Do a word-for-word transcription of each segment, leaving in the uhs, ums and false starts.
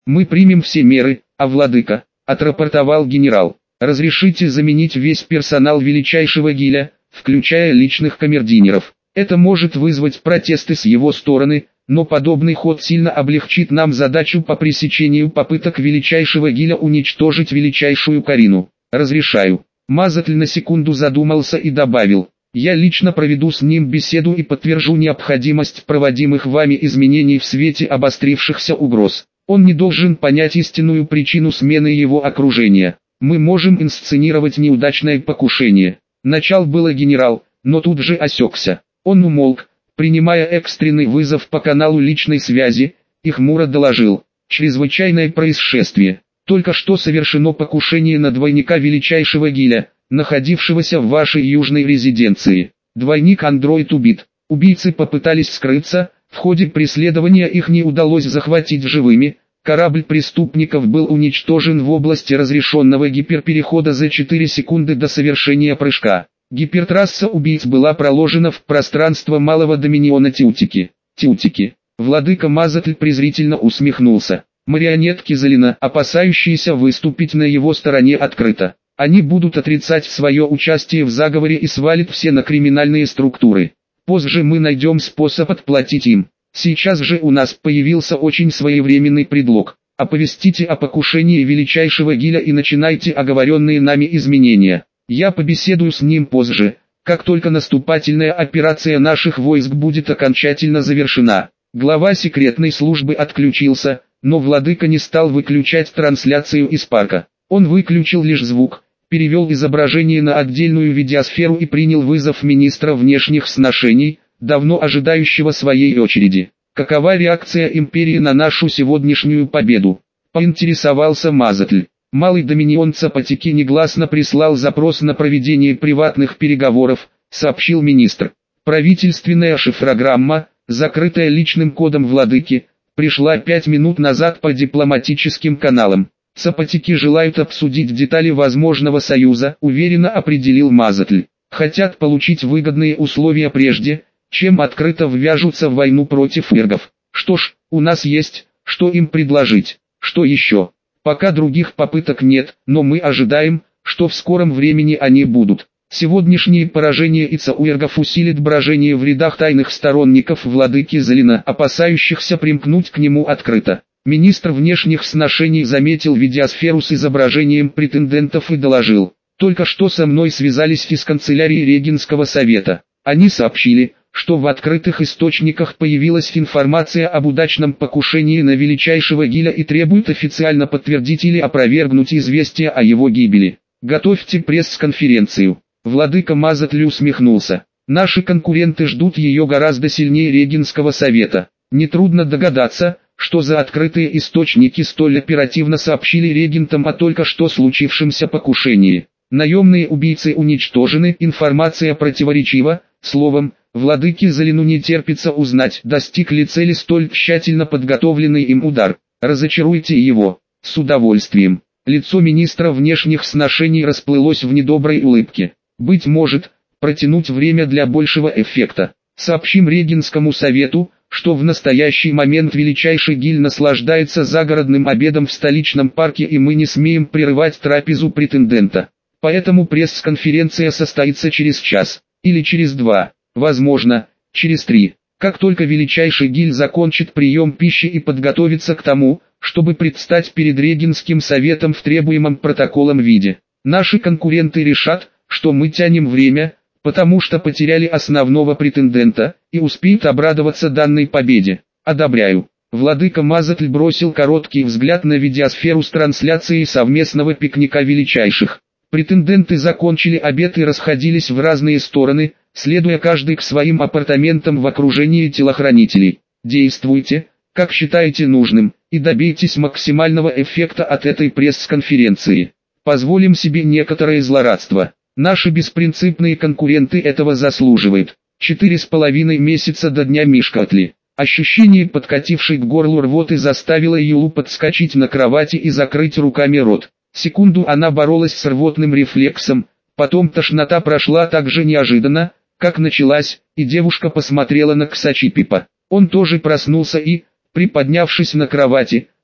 Мы примем все меры, а владыка, отрапортовал генерал. Разрешите заменить весь персонал величайшего Гиля, включая личных камердинеров. Это может вызвать протесты с его стороны, но подобный ход сильно облегчит нам задачу по пресечению попыток величайшего Гиля уничтожить величайшую Карину. Разрешаю. Мазатль на секунду задумался и добавил: я лично проведу с ним беседу и подтвержу необходимость проводимых вами изменений в свете обострившихся угроз. Он не должен понять истинную причину смены его окружения. Мы можем инсценировать неудачное покушение. Начал было генерал, но тут же осекся. Он умолк, принимая экстренный вызов по каналу личной связи, и хмуро доложил: чрезвычайное происшествие. Только что совершено покушение на двойника величайшего Гиля, находившегося в вашей южной резиденции. Двойник-андроид убит. Убийцы попытались скрыться, в ходе преследования их не удалось захватить живыми. Корабль преступников был уничтожен в области разрешенного гиперперехода за четыре секунды до совершения прыжка. Гипертрасса убийц была проложена в пространство малого доминиона Тютики. Тютики. Владыка Мазатль презрительно усмехнулся. Марионетки Залина, опасающиеся выступить на его стороне открыто. Они будут отрицать свое участие в заговоре и свалят все на криминальные структуры. Позже мы найдем способ отплатить им. Сейчас же у нас появился очень своевременный предлог. Оповестите о покушении величайшего Гиля и начинайте оговоренные нами изменения. Я побеседую с ним позже, как только наступательная операция наших войск будет окончательно завершена. Глава секретной службы отключился, но владыка не стал выключать трансляцию из парка. Он выключил лишь звук, перевел изображение на отдельную видеосферу и принял вызов министра внешних сношений, давно ожидающего своей очереди. Какова реакция империи на нашу сегодняшнюю победу? Поинтересовался Мазатль. Малый доминион Цапатики негласно прислал запрос на проведение приватных переговоров, сообщил министр. Правительственная шифрограмма, закрытая личным кодом владыки, пришла пять минут назад по дипломатическим каналам. Цапатики желают обсудить детали возможного союза, уверенно определил Мазатль. Хотят получить выгодные условия прежде, чем открыто ввяжутся в войну против эргов. Что ж, у нас есть, что им предложить. Что еще? Пока других попыток нет, но мы ожидаем, что в скором времени они будут. Сегодняшнее поражение ицауэргов усилит брожение в рядах тайных сторонников владыки Залина, опасающихся примкнуть к нему открыто. Министр внешних сношений заметил видеосферу с изображением претендентов и доложил: только что со мной связались из канцелярии Регенского совета. Они сообщили, что в открытых источниках появилась информация об удачном покушении на величайшего Гиля и требуют официально подтвердить или опровергнуть известие о его гибели. Готовьте пресс-конференцию. Владыка Мазатль усмехнулся. Наши конкуренты ждут ее гораздо сильнее Регенского совета. Нетрудно догадаться, что за открытые источники столь оперативно сообщили регентам о только что случившемся покушении. Наемные убийцы уничтожены, информация противоречива, словом, владыке Залину не терпится узнать, достиг ли цели столь тщательно подготовленный им удар. Разочаруйте его. С удовольствием. Лицо министра внешних сношений расплылось в недоброй улыбке. Быть может, протянуть время для большего эффекта. Сообщим Регенскому совету, что в настоящий момент величайший Гиль наслаждается загородным обедом в столичном парке и мы не смеем прерывать трапезу претендента. Поэтому пресс-конференция состоится через час, или через два, возможно, через три. Как только величайший Гиль закончит прием пищи и подготовится к тому, чтобы предстать перед Регенским советом в требуемом протоколом виде. Наши конкуренты решат, что мы тянем время, потому что потеряли основного претендента, и успеют обрадоваться данной победе. Одобряю. Владыка Мазатль бросил короткий взгляд на видеосферу с трансляцией совместного пикника величайших. Претенденты закончили обед и расходились в разные стороны, следуя каждый к своим апартаментам в окружении телохранителей. Действуйте, как считаете нужным, и добейтесь максимального эффекта от этой пресс-конференции. Позволим себе некоторое злорадство. Наши беспринципные конкуренты этого заслуживают. Четыре с половиной месяца до дня Мишкатли. Ощущение подкатившей к горлу рвоты заставило Юлу подскочить на кровати и закрыть руками рот. Секунду она боролась с рвотным рефлексом, потом тошнота прошла так же неожиданно, как началась, и девушка посмотрела на Ксачипипа. Он тоже проснулся и, приподнявшись на кровати,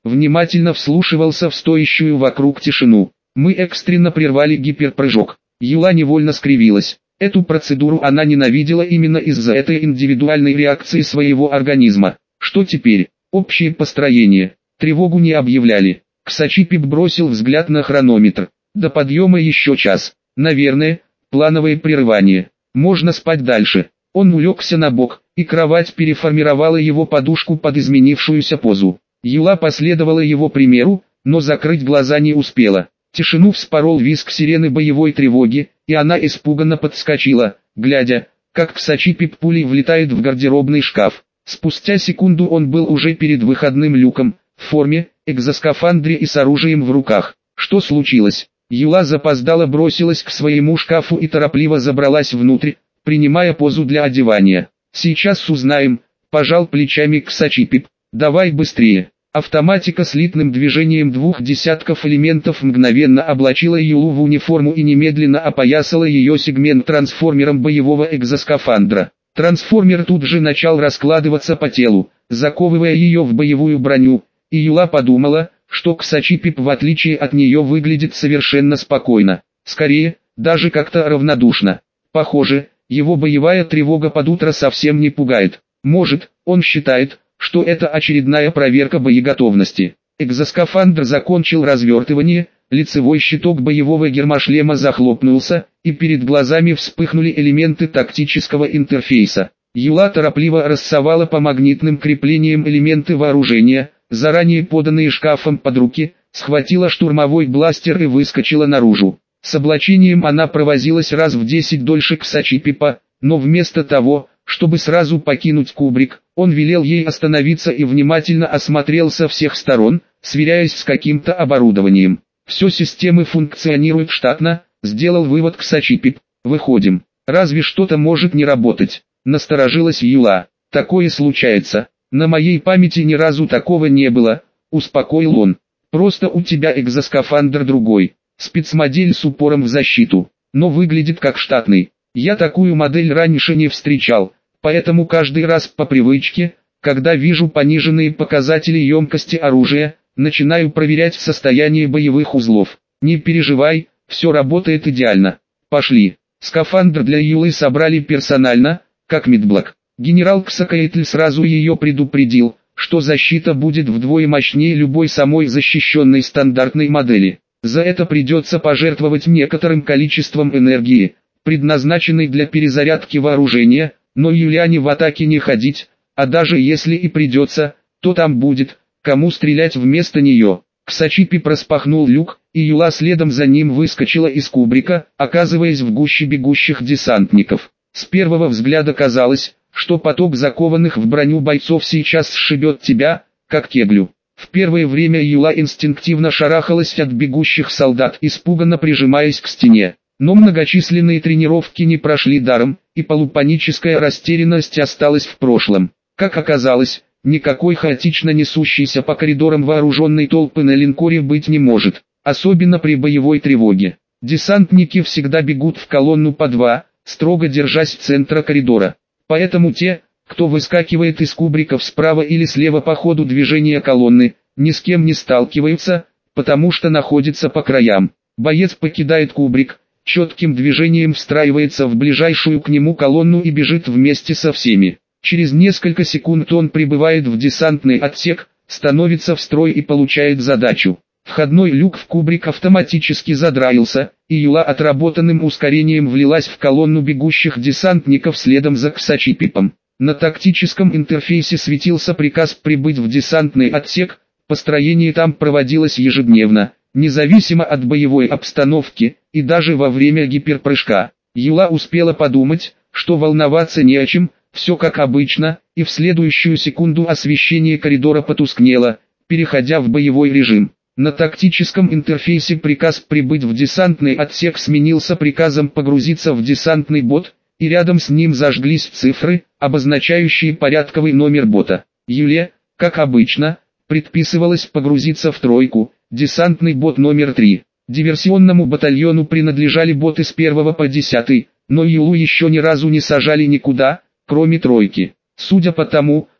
внимательно вслушивался в стоящую вокруг тишину. Мы экстренно прервали гиперпрыжок. Юла невольно скривилась. Эту процедуру она ненавидела именно из-за этой индивидуальной реакции своего организма. Что теперь? Общее построение. Тревогу не объявляли. Ксачипип бросил взгляд на хронометр. До подъема еще час. Наверное, плановое прерывание. Можно спать дальше. Он улегся на бок, и кровать переформировала его подушку под изменившуюся позу. Юла последовала его примеру, но закрыть глаза не успела. Тишину вспорол визг сирены боевой тревоги, и она испуганно подскочила, глядя, как Ксачипип пулей влетает в гардеробный шкаф. Спустя секунду он был уже перед выходным люком, в форме, экзоскафандре и с оружием в руках. Что случилось? Юла запоздало бросилась к своему шкафу и торопливо забралась внутрь, принимая позу для одевания. «Сейчас узнаем», – пожал плечами Ксачипип. «Давай быстрее». Автоматика слитным движением двух десятков элементов мгновенно облачила Юлу в униформу и немедленно опоясала ее сегмент трансформером боевого экзоскафандра. Трансформер тут же начал раскладываться по телу, заковывая ее в боевую броню, и Юла подумала, что Ксачипип в отличие от нее выглядит совершенно спокойно. Скорее, даже как-то равнодушно. Похоже, его боевая тревога под утро совсем не пугает. Может, он считает, что это очередная проверка боеготовности. Экзоскафандр закончил развертывание, лицевой щиток боевого гермошлема захлопнулся, и перед глазами вспыхнули элементы тактического интерфейса. Юла торопливо рассовала по магнитным креплениям элементы вооружения, заранее поданные шкафом под руки, схватила штурмовой бластер и выскочила наружу. С облачением она провозилась раз в десять дольше Ксачипипа, но вместо того, чтобы сразу покинуть кубрик, он велел ей остановиться и внимательно осмотрел со всех сторон, сверяясь с каким-то оборудованием. «Все системы функционируют штатно», — сделал вывод Ксачипип. «Выходим. Разве что-то может не работать?» — насторожилась Юла. «Такое случается. На моей памяти ни разу такого не было», — успокоил он. «Просто у тебя экзоскафандр другой, спецмодель с упором в защиту, но выглядит как штатный. Я такую модель раньше не встречал, поэтому каждый раз по привычке, когда вижу пониженные показатели емкости оружия, начинаю проверять состояние боевых узлов. Не переживай, все работает идеально. Пошли». Скафандр для Юлы собрали персонально, как медблок. Генерал Ксакаэтль сразу ее предупредил, что защита будет вдвое мощнее любой самой защищенной стандартной модели. За это придется пожертвовать некоторым количеством энергии, предназначенной для перезарядки вооружения, но Юлиане в атаке не ходить, а даже если и придется, то там будет, кому стрелять вместо нее. Ксачипип распахнул люк, и Юла следом за ним выскочила из кубрика, оказываясь в гуще бегущих десантников. С первого взгляда казалось, что поток закованных в броню бойцов сейчас сшибет тебя, как кеглю. В первое время Юла инстинктивно шарахалась от бегущих солдат, испуганно прижимаясь к стене. Но многочисленные тренировки не прошли даром, и полупаническая растерянность осталась в прошлом. Как оказалось, никакой хаотично несущейся по коридорам вооруженной толпы на линкоре быть не может, особенно при боевой тревоге. Десантники всегда бегут в колонну по два, строго держась центра коридора. Поэтому те, кто выскакивает из кубриков справа или слева по ходу движения колонны, ни с кем не сталкиваются, потому что находится по краям. Боец покидает кубрик, четким движением встраивается в ближайшую к нему колонну и бежит вместе со всеми. Через несколько секунд он прибывает в десантный отсек, становится в строй и получает задачу. Входной люк в кубрик автоматически задраился, и Юла отработанным ускорением влилась в колонну бегущих десантников следом за Ксачипипом. На тактическом интерфейсе светился приказ прибыть в десантный отсек, построение там проводилось ежедневно, независимо от боевой обстановки, и даже во время гиперпрыжка. Юла успела подумать, что волноваться не о чем, все как обычно, и в следующую секунду освещение коридора потускнело, переходя в боевой режим. На тактическом интерфейсе приказ прибыть в десантный отсек сменился приказом погрузиться в десантный бот, и рядом с ним зажглись цифры, обозначающие порядковый номер бота. Юле, как обычно, предписывалось погрузиться в тройку, десантный бот номер три. Диверсионному батальону принадлежали боты с первого по десятый, но Юлу еще ни разу не сажали никуда, кроме тройки. Судя по тому,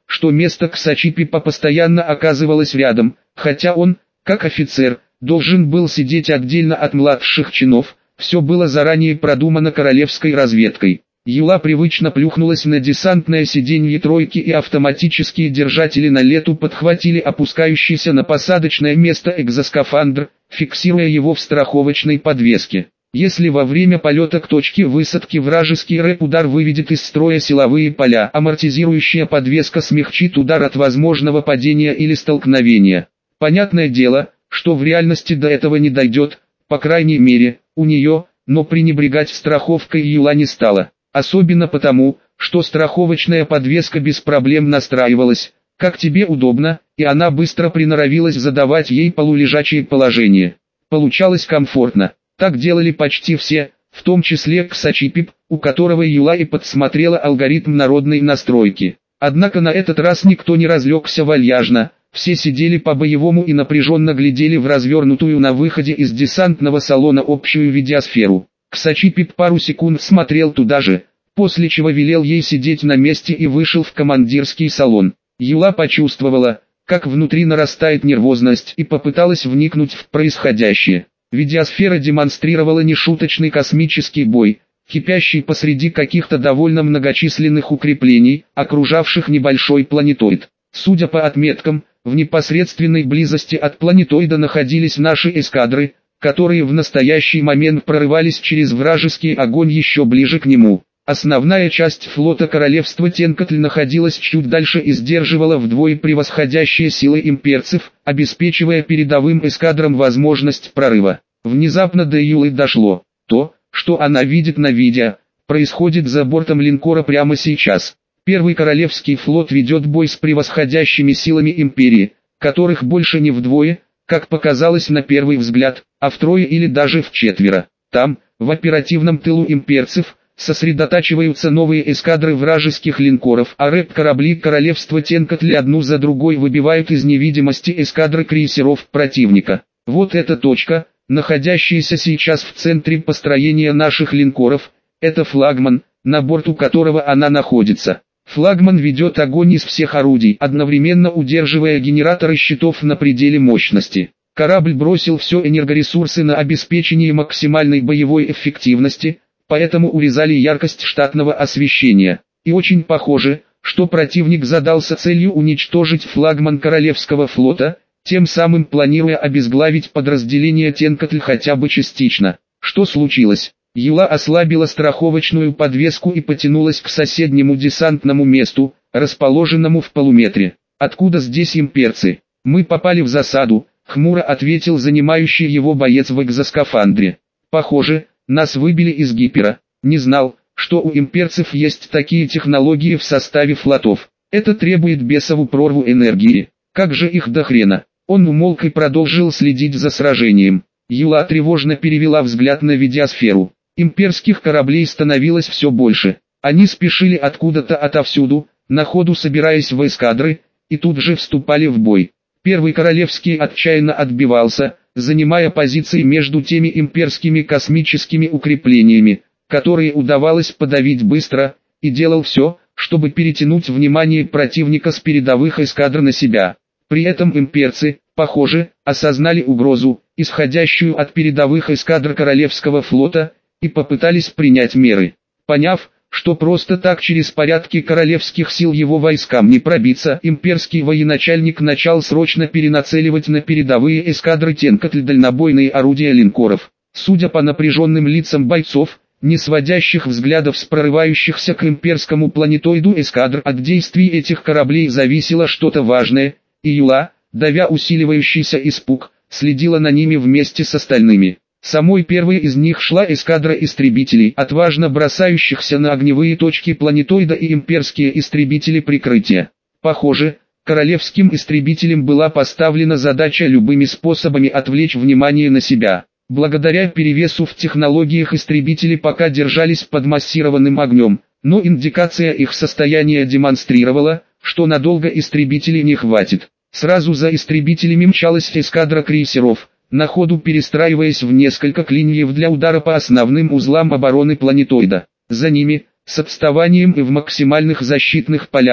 что место Ксачипипа постоянно оказывалось рядом, хотя он, как офицер, должен был сидеть отдельно от младших чинов. Все было заранее продумано королевской разведкой. Юла привычно плюхнулась на десантное сиденье тройки, и автоматические держатели на лету подхватили опускающийся на посадочное место экзоскафандр, фиксируя его в страховочной подвеске. Если во время полета к точке высадки вражеский рэп-удар выведет из строя силовые поля, амортизирующая подвеска смягчит удар от возможного падения или столкновения. Понятное дело, что в реальности до этого не дойдет, по крайней мере, у нее, но пренебрегать страховкой Юла не стала. Особенно потому, что страховочная подвеска без проблем настраивалась, как тебе удобно, и она быстро приноровилась задавать ей полулежачее положение. Получалось комфортно. Так делали почти все, в том числе Ксачипип, у которого Юла и подсмотрела алгоритм народной настройки. Однако на этот раз никто не разлегся вальяжно, все сидели по-боевому и напряженно глядели в развернутую на выходе из десантного салона общую видеосферу. Ксачипип пару секунд смотрел туда же, после чего велел ей сидеть на месте и вышел в командирский салон. Юла почувствовала, как внутри нарастает нервозность, и попыталась вникнуть в происходящее. Видеосфера демонстрировала нешуточный космический бой, кипящий посреди каких-то довольно многочисленных укреплений, окружавших небольшой планетоид. Судя по отметкам, в непосредственной близости от планетоида находились наши эскадры, которые в настоящий момент прорывались через вражеский огонь еще ближе к нему. Основная часть флота королевства Тенкотль находилась чуть дальше и сдерживала вдвое превосходящие силы имперцев, обеспечивая передовым эскадрам возможность прорыва. Внезапно до Юлы дошло: то, что она видит на видео, происходит за бортом линкора прямо сейчас. Первый королевский флот ведет бой с превосходящими силами империи, которых больше не вдвое, как показалось на первый взгляд, а втрое или даже вчетверо. Там, в оперативном тылу имперцев, сосредотачиваются новые эскадры вражеских линкоров, а рэп-корабли королевства Тенкотли одну за другой выбивают из невидимости эскадры крейсеров противника. Вот эта точка, находящаяся сейчас в центре построения наших линкоров, это флагман, на борту которого она находится. Флагман ведет огонь из всех орудий, одновременно удерживая генераторы щитов на пределе мощности. Корабль бросил все энергоресурсы на обеспечение максимальной боевой эффективности, поэтому урезали яркость штатного освещения. И очень похоже, что противник задался целью уничтожить флагман Королевского флота, тем самым планируя обезглавить подразделение Тенкотль хотя бы частично. Что случилось? Юла ослабила страховочную подвеску и потянулась к соседнему десантному месту, расположенному в полуметре. «Откуда здесь имперцы? Мы попали в засаду», — хмуро ответил занимающий его боец в экзоскафандре. «Похоже, нас выбили из гипера. Не знал, что у имперцев есть такие технологии в составе флотов. Это требует бесову прорву энергии. Как же их до хрена?» Он умолк и продолжил следить за сражением. Юла тревожно перевела взгляд на видеосферу. Имперских кораблей становилось все больше. Они спешили откуда-то отовсюду, на ходу собираясь в эскадры, и тут же вступали в бой. Первый королевский отчаянно отбивался, занимая позиции между теми имперскими космическими укреплениями, которые удавалось подавить быстро, и делал все, чтобы перетянуть внимание противника с передовых эскадр на себя. При этом имперцы, похоже, осознали угрозу, исходящую от передовых эскадр Королевского флота, и попытались принять меры. Поняв, что просто так через порядки королевских сил его войскам не пробиться, имперский военачальник начал срочно перенацеливать на передовые эскадры Тенкотль дальнобойные орудия линкоров. Судя по напряженным лицам бойцов, не сводящих взглядов с прорывающихся к имперскому планетоиду эскадр, от действий этих кораблей зависело что-то важное, и Юла, давя усиливающийся испуг, следила на ними вместе с остальными. Самой первой из них шла эскадра истребителей, отважно бросающихся на огневые точки планетоида, и имперские истребители прикрытия. Похоже, королевским истребителям была поставлена задача любыми способами отвлечь внимание на себя. Благодаря перевесу в технологиях истребители пока держались под массированным огнем, но индикация их состояния демонстрировала, что надолго истребителей не хватит. Сразу за истребителями мчалась эскадра крейсеров, на ходу перестраиваясь в несколько клиньев для удара по основным узлам обороны планетоида. За ними, с отставанием и в максимальных защитных полях,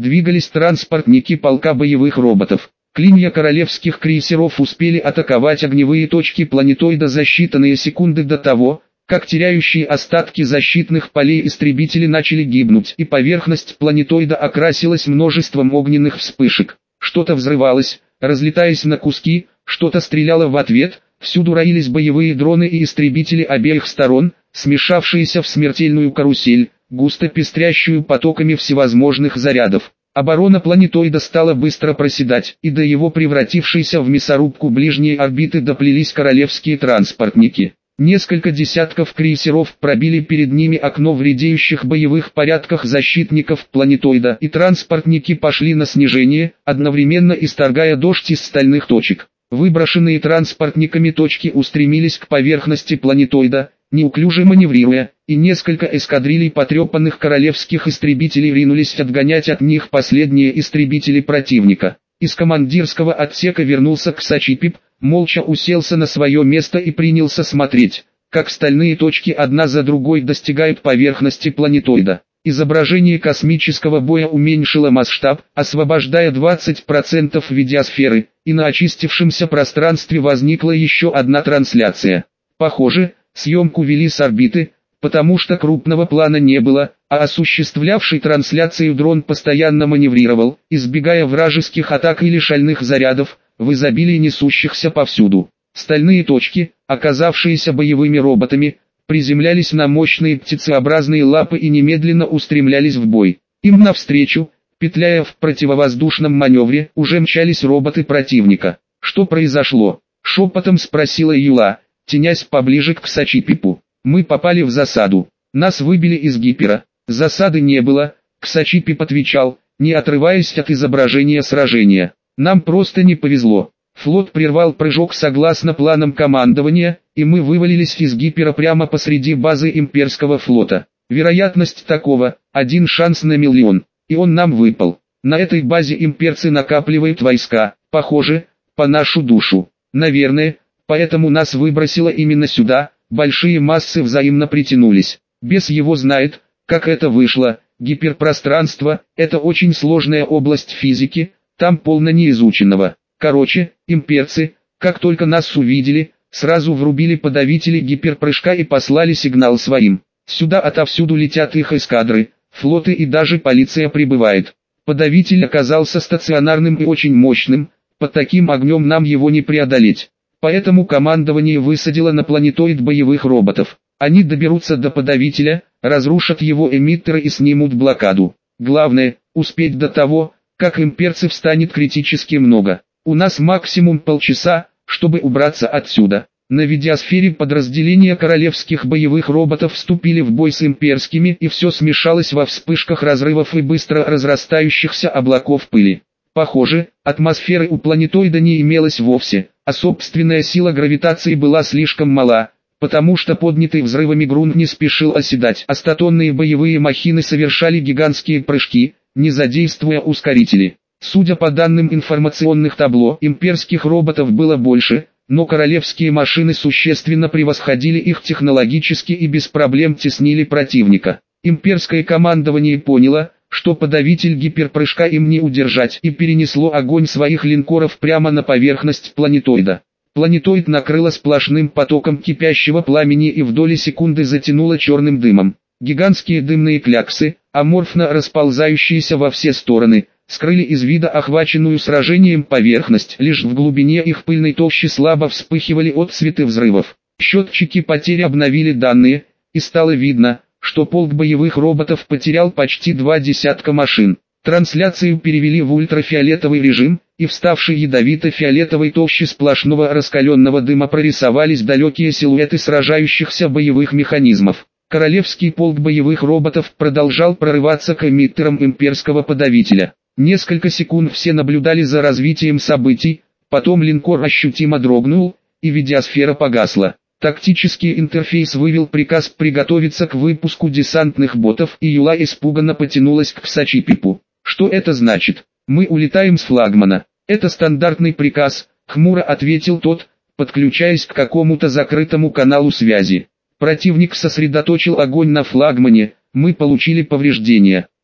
двигались транспортники полка боевых роботов. Клинья королевских крейсеров успели атаковать огневые точки планетоида за считанные секунды до того, как теряющие остатки защитных полей истребители начали гибнуть, и поверхность планетоида окрасилась множеством огненных вспышек. Что-то взрывалось, разлетаясь на куски, что-то стреляло в ответ, всюду роились боевые дроны и истребители обеих сторон, смешавшиеся в смертельную карусель, густо пестрящую потоками всевозможных зарядов. Оборона планетоида стала быстро проседать, и до его превратившейся в мясорубку ближней орбиты доплелись королевские транспортники. Несколько десятков крейсеров пробили перед ними окно в редеющих боевых порядках защитников планетоида, и транспортники пошли на снижение, одновременно исторгая дождь из стальных точек. Выброшенные транспортниками точки устремились к поверхности планетоида, неуклюже маневрируя, и несколько эскадрилей потрепанных королевских истребителей ринулись отгонять от них последние истребители противника. Из командирского отсека вернулся Ксачипип, молча уселся на свое место и принялся смотреть, как стальные точки одна за другой достигают поверхности планетоида. Изображение космического боя уменьшило масштаб, освобождая двадцать процентов видеосферы, и на очистившемся пространстве возникла еще одна трансляция. Похоже, съемку вели с орбиты, потому что крупного плана не было, а осуществлявший трансляцию дрон постоянно маневрировал, избегая вражеских атак или шальных зарядов, в изобилии несущихся повсюду. Стальные точки, оказавшиеся боевыми роботами, приземлялись на мощные птицеобразные лапы и немедленно устремлялись в бой. Им навстречу, петляя в противовоздушном маневре, уже мчались роботы противника. «Что произошло?» — шепотом спросила Юла, тенясь поближе к Ксачипипу. «Мы попали в засаду. Нас выбили из гипера». «Засады не было», — Ксачипип отвечал, не отрываясь от изображения сражения. «Нам просто не повезло. Флот прервал прыжок согласно планам командования, и мы вывалились из гипера прямо посреди базы имперского флота. Вероятность такого – один шанс на миллион, и он нам выпал. На этой базе имперцы накапливают войска, похоже, по нашу душу. Наверное, поэтому нас выбросило именно сюда». Большие массы взаимно притянулись. Бес его знает, как это вышло. Гиперпространство – это очень сложная область физики, там полно неизученного. Короче, имперцы, как только нас увидели, сразу врубили подавители гиперпрыжка и послали сигнал своим. Сюда отовсюду летят их эскадры, флоты и даже полиция прибывает. Подавитель оказался стационарным и очень мощным, под таким огнем нам его не преодолеть. Поэтому командование высадило на планетоид боевых роботов. Они доберутся до подавителя, разрушат его эмиттеры и снимут блокаду. Главное, успеть до того, как имперцев станет критически много. У нас максимум полчаса, чтобы убраться отсюда. На видеосфере подразделения королевских боевых роботов вступили в бой с имперскими, и все смешалось во вспышках разрывов и быстро разрастающихся облаков пыли. Похоже, атмосферы у планетоида не имелось вовсе, а собственная сила гравитации была слишком мала, потому что поднятый взрывами грунт не спешил оседать, а статонные боевые махины совершали гигантские прыжки, не задействуя ускорители. Судя по данным информационных табло, имперских роботов было больше, но королевские машины существенно превосходили их технологически и без проблем теснили противника. Имперское командование поняло, что подавитель гиперпрыжка им не удержать, и перенесло огонь своих линкоров прямо на поверхность планетоида. Планетоид накрыло сплошным потоком кипящего пламени и в доли секунды затянуло черным дымом. Гигантские дымные кляксы, аморфно расползающиеся во все стороны, скрыли из вида охваченную сражением поверхность, лишь в глубине их пыльной толщи слабо вспыхивали отсветы взрывов. Счетчики потерь обновили данные, и стало видно, что полк боевых роботов потерял почти два десятка машин. Трансляцию перевели в ультрафиолетовый режим, и в ставшей ядовито-фиолетовой толще сплошного раскаленного дыма прорисовались далекие силуэты сражающихся боевых механизмов. Королевский полк боевых роботов продолжал прорываться к эмиттерам имперского подавителя. Несколько секунд все наблюдали за развитием событий, потом линкор ощутимо дрогнул, и видеосфера погасла. Тактический интерфейс вывел приказ приготовиться к выпуску десантных ботов, и Юла испуганно потянулась к Ксачипипу. «Что это значит? Мы улетаем с флагмана». «Это стандартный приказ», — хмуро ответил тот, подключаясь к какому-то закрытому каналу связи. «Противник сосредоточил огонь на флагмане, мы получили повреждения.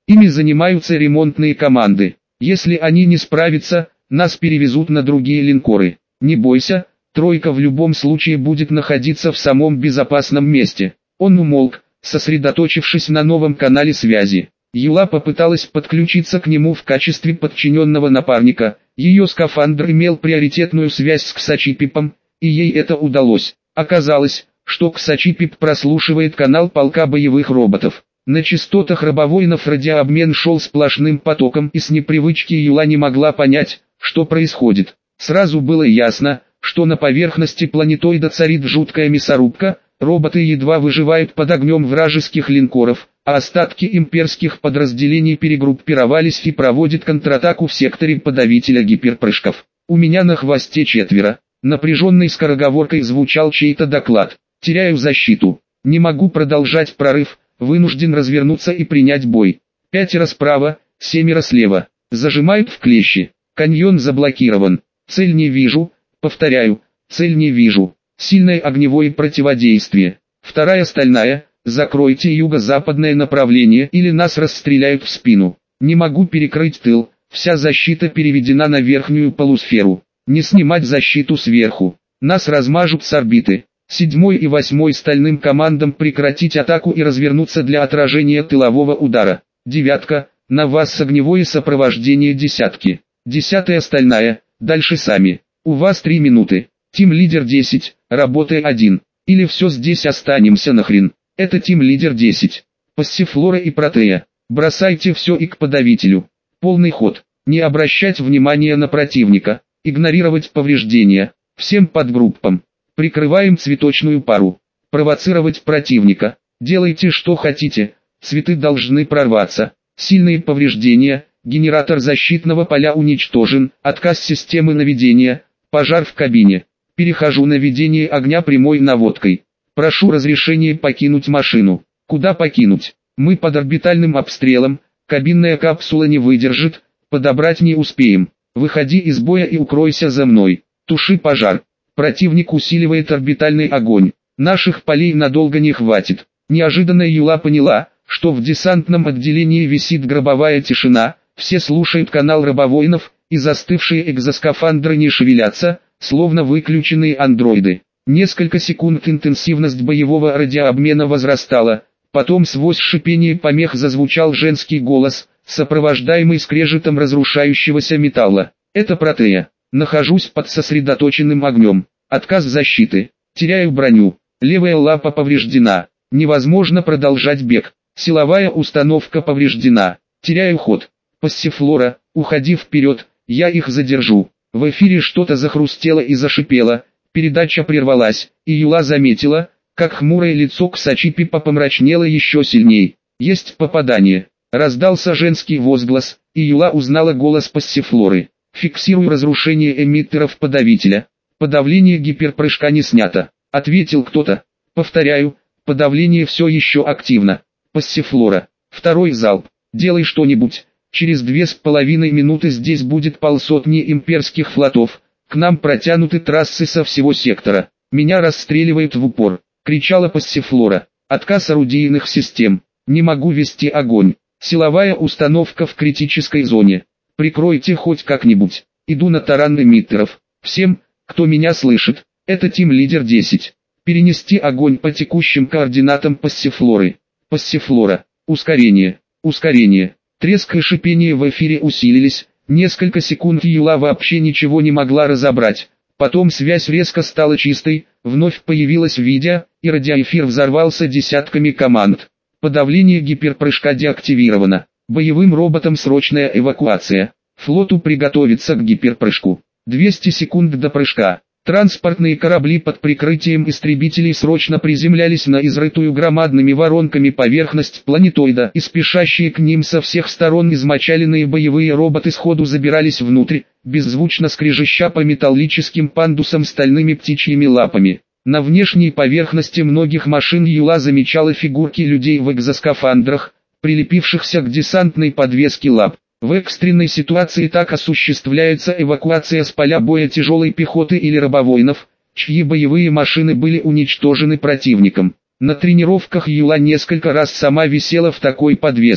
Ими занимаются ремонтные команды. Если они не справятся, нас перевезут на другие линкоры. Не бойся, тройка в любом случае будет находиться в самом безопасном месте. Он умолк, сосредоточившись на новом канале связи. Юла попыталась подключиться к нему в качестве подчиненного напарника. Ее скафандр имел приоритетную связь с Ксачипипом, и ей это удалось. Оказалось, что Ксачипип прослушивает канал полка боевых роботов. На частотах рабовоинов радиообмен шел сплошным потоком, и с непривычки Юла не могла понять, что происходит. Сразу было ясно, что на поверхности планетоида царит жуткая мясорубка, роботы едва выживают под огнем вражеских линкоров, а остатки имперских подразделений перегруппировались и проводят контратаку в секторе подавителя гиперпрыжков. «У меня на хвосте четверо», напряженной скороговоркой звучал чей-то доклад. «Теряю защиту. Не могу продолжать прорыв, вынужден развернуться и принять бой. Пятеро справа, семеро слева. Зажимают в клещи. Каньон заблокирован. Цель не вижу, повторяю, цель не вижу. Сильное огневое противодействие. Вторая стальная, закройте юго-западное направление или нас расстреляют в спину. Не могу перекрыть тыл, вся защита переведена на верхнюю полусферу. Не снимать защиту сверху. Нас размажут с орбиты. Седьмой и восьмой стальным командам прекратить атаку и развернуться для отражения тылового удара. Девятка, на вас огневое сопровождение десятки. Десятая стальная, дальше сами. У вас три минуты. Тим-лидер десять, работай один. Или все здесь останемся нахрен. Это тим-лидер десять. Пассифлора и Протея. Бросайте все и к подавителю. Полный ход. Не обращать внимания на противника. Игнорировать повреждения. Всем подгруппам. Прикрываем цветочную пару. Провоцировать противника. Делайте что хотите. Цветы должны прорваться. Сильные повреждения. Генератор защитного поля уничтожен. Отказ системы наведения. Пожар в кабине. Перехожу на ведение огня прямой наводкой. Прошу разрешения покинуть машину. Куда покинуть? Мы под орбитальным обстрелом. Кабинная капсула не выдержит. Подобрать не успеем. Выходи из боя и укройся за мной. Туши пожар. Противник усиливает орбитальный огонь. Наших полей надолго не хватит. Неожиданно Юла поняла, что в десантном отделении висит гробовая тишина. Все слушают канал рабовоинов, и застывшие экзоскафандры не шевелятся, словно выключенные андроиды. Несколько секунд интенсивность боевого радиообмена возрастала. Потом сквозь шипение помех зазвучал женский голос, сопровождаемый скрежетом разрушающегося металла. Это Протея. Нахожусь под сосредоточенным огнем. Отказ защиты. Теряю броню. Левая лапа повреждена. Невозможно продолжать бег. Силовая установка повреждена. Теряю ход. Пассифлора, уходи вперед, я их задержу. В эфире что-то захрустело и зашипело. Передача прервалась, и Юла заметила, как хмурое лицо Ксачипипа помрачнело еще сильней. Есть попадание. Раздался женский возглас, и Юла узнала голос Пассифлоры. «Фиксирую разрушение эмиттеров подавителя. Подавление гиперпрыжка не снято», — ответил кто-то. «Повторяю, подавление все еще активно. Пассифлора, второй залп. Делай что-нибудь. Через две с половиной минуты здесь будет полсотни имперских флотов. К нам протянуты трассы со всего сектора. Меня расстреливают в упор», — кричала Пассифлора. «Отказ орудийных систем. Не могу вести огонь. Силовая установка в критической зоне. Прикройте хоть как-нибудь. Иду на таран эмиттеров. Всем, кто меня слышит, это тим-лидер десять. Перенести огонь по текущим координатам Пассифлоры. Пассифлора. Ускорение. Ускорение». Треск и шипение в эфире усилились. Несколько секунд Юла вообще ничего не могла разобрать. Потом связь резко стала чистой, вновь появилось видео, и радиоэфир взорвался десятками команд. Подавление гиперпрыжка деактивировано. Боевым роботам срочная эвакуация. Флоту приготовиться к гиперпрыжку. двести секунд до прыжка. Транспортные корабли под прикрытием истребителей срочно приземлялись на изрытую громадными воронками поверхность планетоида, и спешащие к ним со всех сторон измочаленные боевые роботы сходу забирались внутрь, беззвучно скрежеща по металлическим пандусам стальными птичьими лапами. На внешней поверхности многих машин Юла замечала фигурки людей в экзоскафандрах, прилепившихся к десантной подвеске лап. В экстренной ситуации так осуществляется эвакуация с поля боя тяжелой пехоты или рабовоинов, чьи боевые машины были уничтожены противником. На тренировках Юла несколько раз сама висела в такой подвеске.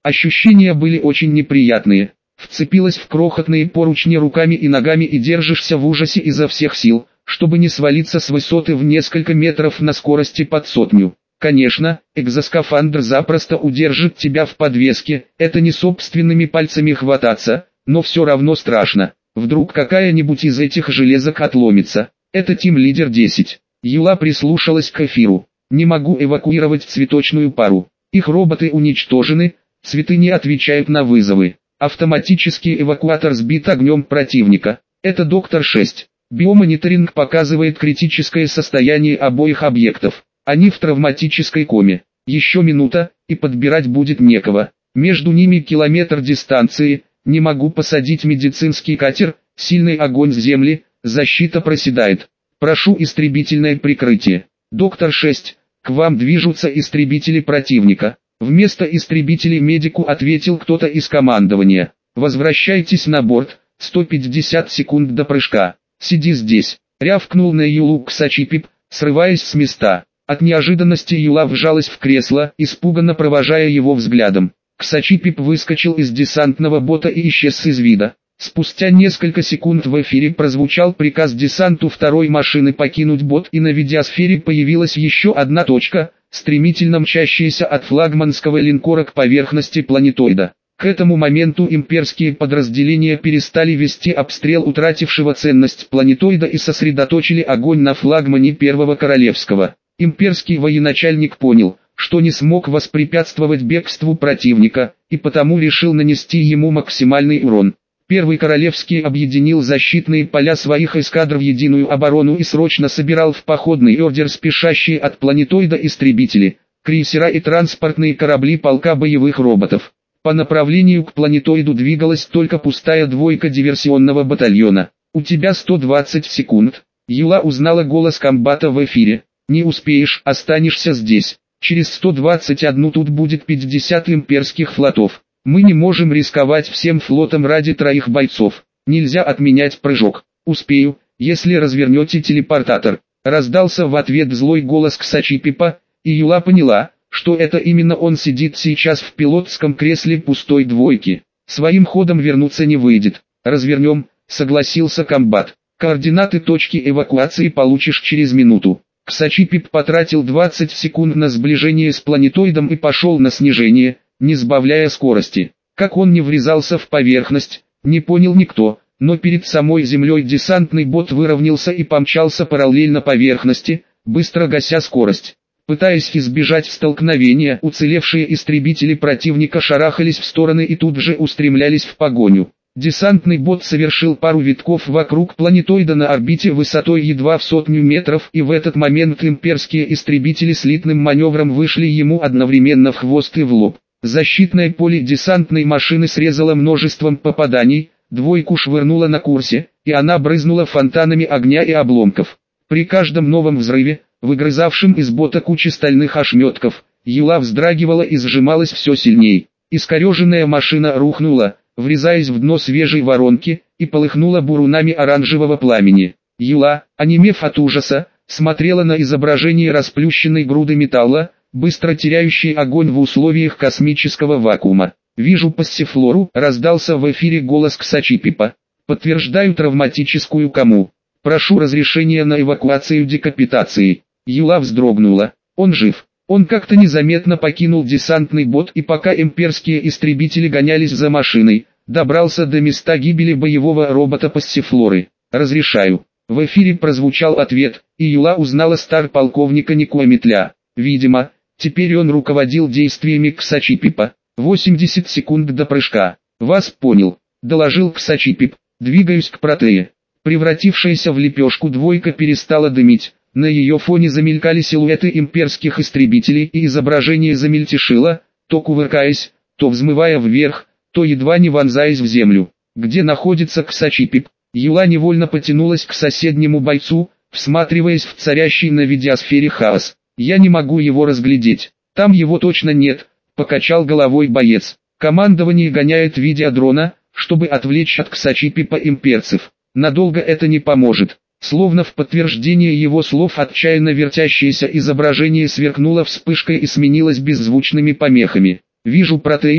Ощущения были очень неприятные. Вцепилась в крохотные поручни руками и ногами и держишься в ужасе изо всех сил, чтобы не свалиться с высоты в несколько метров на скорости под сотню. Конечно, экзоскафандр запросто удержит тебя в подвеске, это не собственными пальцами хвататься, но все равно страшно. Вдруг какая-нибудь из этих железок отломится. Это Team Leader десять. Юла прислушалась к эфиру. Не могу эвакуировать цветочную пару. Их роботы уничтожены, цветы не отвечают на вызовы. Автоматический эвакуатор сбит огнем противника. Это Доктор шесть. Биомониторинг показывает критическое состояние обоих объектов. Они в травматической коме. Еще минута, и подбирать будет некого. Между ними километр дистанции. Не могу посадить медицинский катер, сильный огонь с земли, защита проседает. Прошу истребительное прикрытие. Доктор шесть, к вам движутся истребители противника. Вместо истребителей медику ответил кто-то из командования. Возвращайтесь на борт, сто пятьдесят секунд до прыжка. Сиди здесь, рявкнул на Юлу Ксачипип, срываясь с места. От неожиданности Юла вжалась в кресло, испуганно провожая его взглядом. Ксачипип выскочил из десантного бота и исчез из вида. Спустя несколько секунд в эфире прозвучал приказ десанту второй машины покинуть бот, и на видеосфере появилась еще одна точка, стремительно мчащаяся от флагманского линкора к поверхности планетоида. К этому моменту имперские подразделения перестали вести обстрел утратившего ценность планетоида и сосредоточили огонь на флагмане Первого Королевского. Имперский военачальник понял, что не смог воспрепятствовать бегству противника, и потому решил нанести ему максимальный урон. Первый Королевский объединил защитные поля своих эскадр в единую оборону и срочно собирал в походный ордер спешащие от планетоида истребители, крейсера и транспортные корабли полка боевых роботов. По направлению к планетоиду двигалась только пустая двойка диверсионного батальона. «У тебя сто двадцать секунд», Юла узнала голос комбата в эфире. «Не успеешь, останешься здесь. Через сто двадцать один тут будет пятьдесят имперских флотов. Мы не можем рисковать всем флотом ради троих бойцов. Нельзя отменять прыжок». «Успею, если развернете телепортатор», раздался в ответ злой голос Ксачипипа, и Юла поняла, что это именно он сидит сейчас в пилотском кресле пустой двойки. Своим ходом вернуться не выйдет. «Развернем», согласился комбат. «Координаты точки эвакуации получишь через минуту». Ксачипип потратил двадцать секунд на сближение с планетоидом и пошел на снижение, не сбавляя скорости. Как он не врезался в поверхность, не понял никто, но перед самой землей десантный бот выровнялся и помчался параллельно поверхности, быстро гася скорость. Пытаясь избежать столкновения, уцелевшие истребители противника шарахались в стороны и тут же устремлялись в погоню. Десантный бот совершил пару витков вокруг планетоида на орбите высотой едва в сотню метров, и в этот момент имперские истребители слитным маневром вышли ему одновременно в хвост и в лоб. Защитное поле десантной машины срезало множеством попаданий, двойку швырнуло на курсе, и она брызнула фонтанами огня и обломков. При каждом новом взрыве, выгрызавшем из бота кучи стальных ошметков, Юла вздрагивала и сжималась все сильней. Искореженная машина рухнула, врезаясь в дно свежей воронки, и полыхнула бурунами оранжевого пламени. Юла, онемев от ужаса, смотрела на изображение расплющенной груды металла, быстро теряющей огонь в условиях космического вакуума. «Вижу пассифлору», раздался в эфире голос Ксачипипа. «Подтверждаю травматическую кому. Прошу разрешения на эвакуацию декапитации». Юла вздрогнула. Он жив. Он как-то незаметно покинул десантный бот, и пока имперские истребители гонялись за машиной, добрался до места гибели боевого робота пассифлоры. «Разрешаю». В эфире прозвучал ответ, и Юла узнала стар-полковника Никуаметля. Видимо, теперь он руководил действиями Ксачипипа. восемьдесят секунд до прыжка. «Вас понял», — доложил Ксачипип. «Двигаюсь к протее». Превратившаяся в лепешку двойка перестала дымить. На ее фоне замелькали силуэты имперских истребителей, и изображение замельтешило, то кувыркаясь, то взмывая вверх, то едва не вонзаясь в землю. «Где находится Ксачипип?» Юла невольно потянулась к соседнему бойцу, всматриваясь в царящий на видеосфере хаос. «Я не могу его разглядеть. Там его точно нет», — покачал головой боец. «Командование гоняет видеодрона, чтобы отвлечь от Ксачипипа имперцев. Надолго это не поможет». Словно в подтверждение его слов отчаянно вертящееся изображение сверкнуло вспышкой и сменилось беззвучными помехами. «Вижу протею»,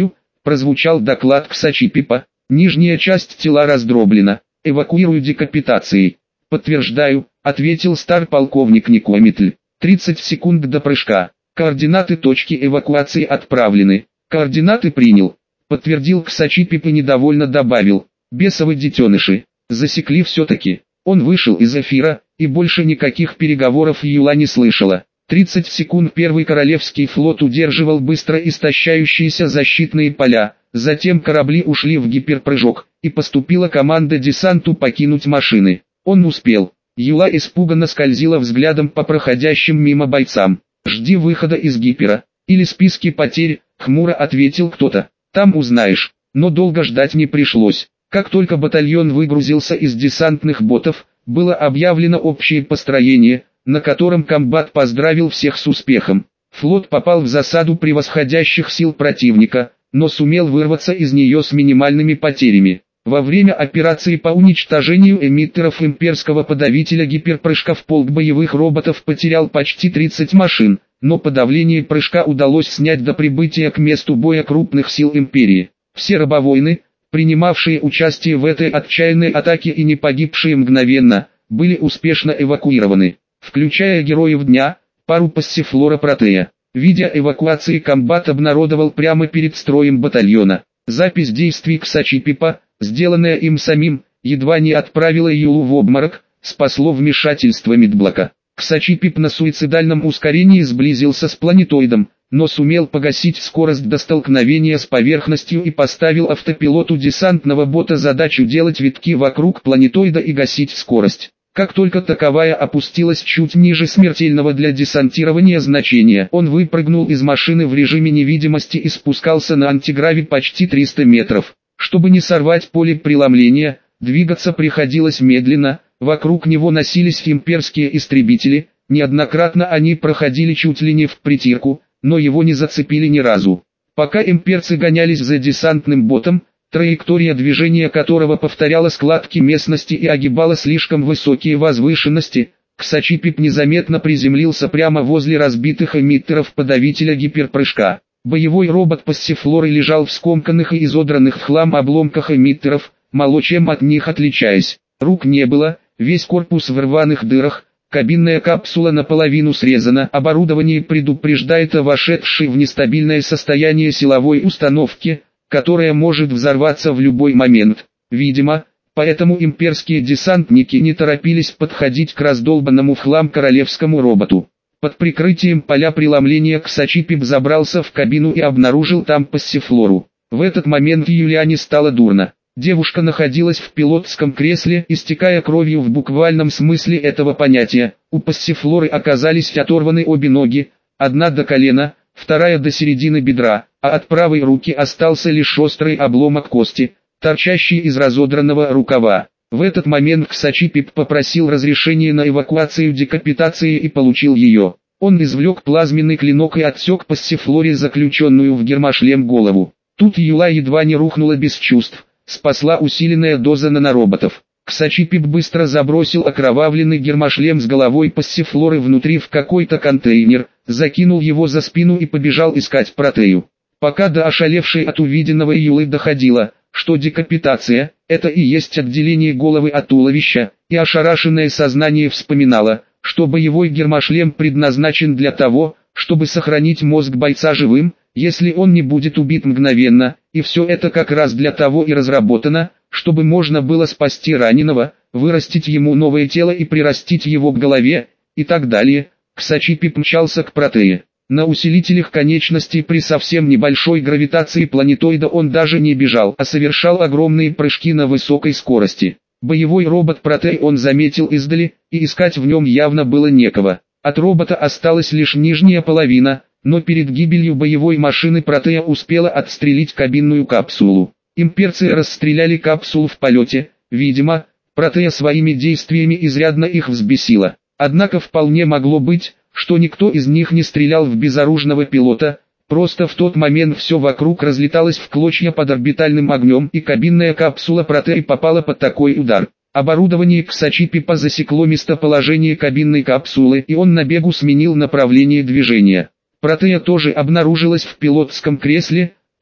прозвучал доклад Ксачипипа. Нижняя часть тела раздроблена. Эвакуирую декапитацией. Подтверждаю, ответил стар-полковник Никометль. тридцать секунд до прыжка. Координаты точки эвакуации отправлены. Координаты принял. Подтвердил Ксачипип и недовольно добавил. Бесовы детеныши. Засекли все-таки. Он вышел из эфира, и больше никаких переговоров Юла не слышала. тридцать секунд первый Королевский флот удерживал быстро истощающиеся защитные поля. Затем корабли ушли в гиперпрыжок, и поступила команда десанту покинуть машины. Он успел. Юла испуганно скользила взглядом по проходящим мимо бойцам. «Жди выхода из гипера, или списки потерь», — хмуро ответил кто-то. «Там узнаешь». Но долго ждать не пришлось. Как только батальон выгрузился из десантных ботов, было объявлено общее построение, на котором комбат поздравил всех с успехом. Флот попал в засаду превосходящих сил противника, но сумел вырваться из нее с минимальными потерями. Во время операции по уничтожению эмиттеров имперского подавителя гиперпрыжков полк боевых роботов потерял почти тридцать машин, но подавление прыжка удалось снять до прибытия к месту боя крупных сил империи. Все рабовойны, принимавшие участие в этой отчаянной атаке и не погибшие мгновенно, были успешно эвакуированы, включая героев дня, пару пассифлора Протея. Видео эвакуации комбат обнародовал прямо перед строем батальона. Запись действий Ксачипипа, сделанная им самим, едва не отправила Юлу в обморок, спасло вмешательство Медблока. Ксачипип на суицидальном ускорении сблизился с планетоидом, но сумел погасить скорость до столкновения с поверхностью и поставил автопилоту десантного бота задачу делать витки вокруг планетоида и гасить скорость. Как только таковая опустилась чуть ниже смертельного для десантирования значения, он выпрыгнул из машины в режиме невидимости и спускался на антиграве почти триста метров. Чтобы не сорвать поле преломления, двигаться приходилось медленно, вокруг него носились имперские истребители, неоднократно они проходили чуть ли не в притирку, но его не зацепили ни разу. Пока имперцы гонялись за десантным ботом, траектория движения которого повторяла складки местности и огибала слишком высокие возвышенности, Ксачипип незаметно приземлился прямо возле разбитых эмиттеров подавителя гиперпрыжка. Боевой робот Пассифлоры лежал в скомканных и изодранных в хлам обломках эмиттеров, мало чем от них отличаясь. Рук не было, весь корпус в рваных дырах, кабинная капсула наполовину срезана, оборудование предупреждает о вошедшей в нестабильное состояние силовой установке, которая может взорваться в любой момент. Видимо, поэтому имперские десантники не торопились подходить к раздолбанному в хлам королевскому роботу. Под прикрытием поля преломления Ксачипип забрался в кабину и обнаружил там Пассифлору. В этот момент Юлиане стало дурно. Девушка находилась в пилотском кресле, истекая кровью в буквальном смысле этого понятия. У Пассифлоры оказались оторваны обе ноги, одна до колена, вторая до середины бедра, а от правой руки остался лишь острый обломок кости, торчащий из разодранного рукава. В этот момент Ксачипип попросил разрешения на эвакуацию декапитации и получил ее. Он извлек плазменный клинок и отсек Пассифлоре заключенную в гермошлем голову. Тут Юла едва не рухнула без чувств, спасла усиленная доза нанороботов. Ксачипип быстро забросил окровавленный гермошлем с головой Пассифлоры внутри в какой-то контейнер, закинул его за спину и побежал искать Протею. Пока до ошалевшей от увиденного Юлы доходило, что декапитация – это и есть отделение головы от туловища, и ошарашенное сознание вспоминало, что боевой гермошлем предназначен для того, чтобы сохранить мозг бойца живым, если он не будет убит мгновенно, и все это как раз для того и разработано, чтобы можно было спасти раненого, вырастить ему новое тело и прирастить его к голове, и так далее. Ксачипип мчался к Протее. На усилителях конечностей при совсем небольшой гравитации планетоида он даже не бежал, а совершал огромные прыжки на высокой скорости. Боевой робот Протей он заметил издали, и искать в нем явно было некого. От робота осталась лишь нижняя половина, но перед гибелью боевой машины Протея успела отстрелить кабинную капсулу. Имперцы расстреляли капсулу в полете, видимо, Протея своими действиями изрядно их взбесила. Однако вполне могло быть, что никто из них не стрелял в безоружного пилота, просто в тот момент все вокруг разлеталось в клочья под орбитальным огнем, и кабинная капсула Протеи попала под такой удар. Оборудование Ксачипипа засекло местоположение кабинной капсулы, и он на бегу сменил направление движения. Протея тоже обнаружилась в пилотском кресле,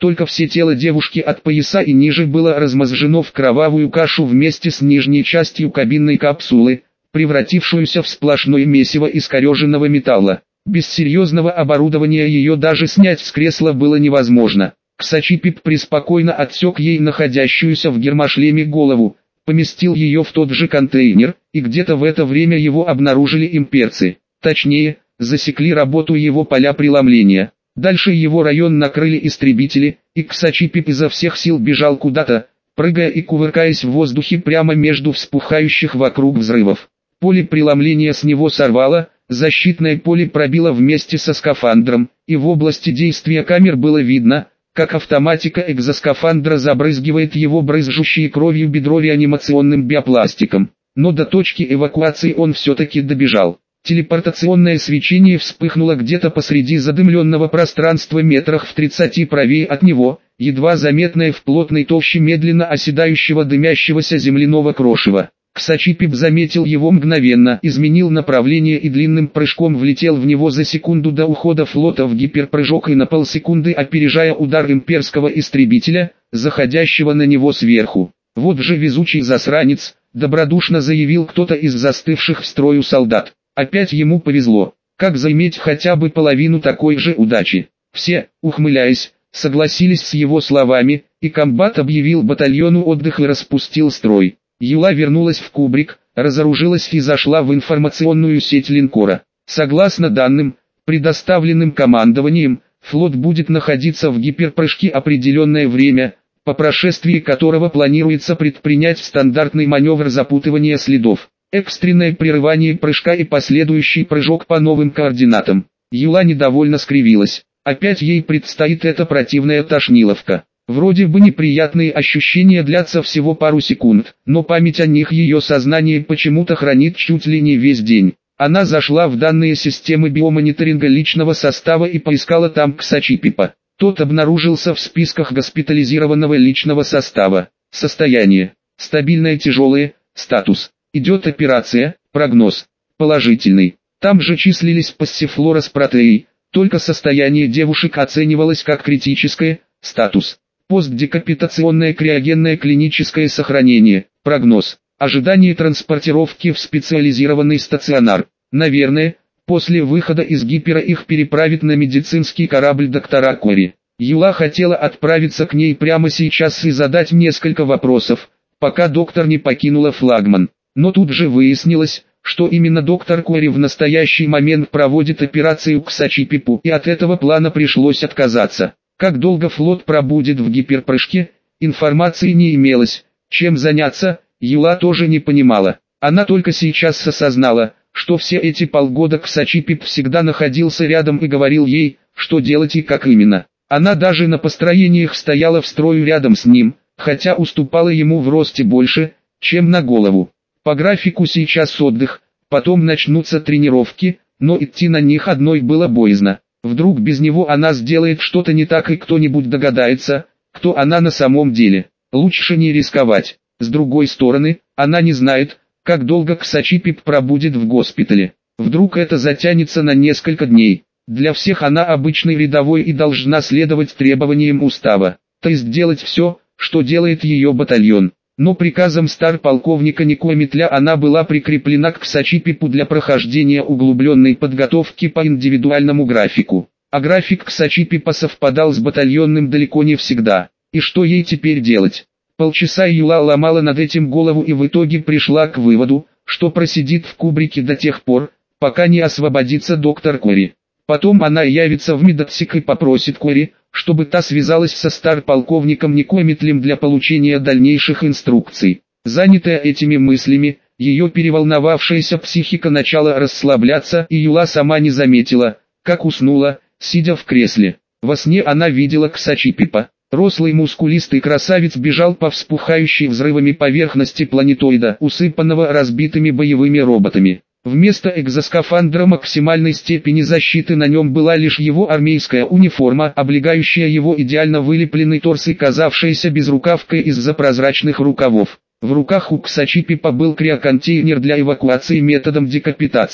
только все тело девушки от пояса и ниже было размозжено в кровавую кашу вместе с нижней частью кабинной капсулы, превратившуюся в сплошное месиво искореженного металла. Без серьезного оборудования ее даже снять с кресла было невозможно. Ксачипип преспокойно отсек ей находящуюся в гермошлеме голову, поместил ее в тот же контейнер, и где-то в это время его обнаружили имперцы. Точнее, засекли работу его поля преломления. Дальше его район накрыли истребители, и Ксачипип изо всех сил бежал куда-то, прыгая и кувыркаясь в воздухе прямо между вспухающих вокруг взрывов. Поле преломления с него сорвало, защитное поле пробило вместе со скафандром, и в области действия камер было видно, как автоматика экзоскафандра забрызгивает его брызжущей кровью бедро реанимационным биопластиком. Но до точки эвакуации он все-таки добежал. Телепортационное свечение вспыхнуло где-то посреди задымленного пространства метрах в тридцати правее от него, едва заметное в плотной толще медленно оседающего дымящегося земляного крошева. Ксачипип заметил его мгновенно, изменил направление и длинным прыжком влетел в него за секунду до ухода флота в гиперпрыжок и на полсекунды опережая удар имперского истребителя, заходящего на него сверху. «Вот же везучий засранец», — добродушно заявил кто-то из застывших в строю солдат. Опять ему повезло. Как заиметь хотя бы половину такой же удачи? Все, ухмыляясь, согласились с его словами, и комбат объявил батальону отдых и распустил строй. Юла вернулась в кубрик, разоружилась и зашла в информационную сеть линкора. Согласно данным, предоставленным командованием, флот будет находиться в гиперпрыжке определенное время, по прошествии которого планируется предпринять стандартный маневр запутывания следов. Экстренное прерывание прыжка и последующий прыжок по новым координатам. Юла недовольно скривилась. Опять ей предстоит эта противная тошниловка. Вроде бы неприятные ощущения длятся всего пару секунд, но память о них ее сознание почему-то хранит чуть ли не весь день. Она зашла в данные системы биомониторинга личного состава и поискала там Ксачипипа. Тот обнаружился в списках госпитализированного личного состава. Состояние: стабильное тяжелое, статус: идет операция, прогноз положительный. Там же числились пассифлора с протеей, только состояние девушек оценивалось как критическое, статус: постдекапитационное криогенное клиническое сохранение, прогноз: ожидание транспортировки в специализированный стационар. Наверное, после выхода из гипера их переправит на медицинский корабль доктора Кори. Юла хотела отправиться к ней прямо сейчас и задать несколько вопросов, пока доктор не покинула флагман. Но тут же выяснилось, что именно доктор Кори в настоящий момент проводит операцию к Ксачипипу, и от этого плана пришлось отказаться. Как долго флот пробудет в гиперпрыжке, информации не имелось. Чем заняться, Юла тоже не понимала. Она только сейчас осознала, что все эти полгода Ксачипип всегда находился рядом и говорил ей, что делать и как именно. Она даже на построениях стояла в строю рядом с ним, хотя уступала ему в росте больше, чем на голову. По графику сейчас отдых, потом начнутся тренировки, но идти на них одной было боязно. Вдруг без него она сделает что-то не так и кто-нибудь догадается, кто она на самом деле. Лучше не рисковать. С другой стороны, она не знает, как долго Ксачипип пробудет в госпитале. Вдруг это затянется на несколько дней. Для всех она обычный рядовой и должна следовать требованиям устава, то есть делать все, что делает ее батальон. Но приказом стар-полковника Никометля она была прикреплена к Ксачипипу для прохождения углубленной подготовки по индивидуальному графику. А график Ксачипипа совпадал с батальонным далеко не всегда. И что ей теперь делать? Полчаса Юла ломала над этим голову и в итоге пришла к выводу, что просидит в кубрике до тех пор, пока не освободится доктор Кори. Потом она явится в медотсек и попросит Кори, чтобы та связалась со стар-полковником Никометлем для получения дальнейших инструкций. Занятая этими мыслями, ее переволновавшаяся психика начала расслабляться, и Юла сама не заметила, как уснула, сидя в кресле. Во сне она видела Ксачипипа. Рослый мускулистый красавец бежал по вспухающей взрывами поверхности планетоида, усыпанного разбитыми боевыми роботами. Вместо экзоскафандра максимальной степени защиты на нем была лишь его армейская униформа, облегающая его идеально вылепленный торс и казавшаяся безрукавкой из-за прозрачных рукавов. В руках у Ксачипипа был криоконтейнер для эвакуации методом декапитации.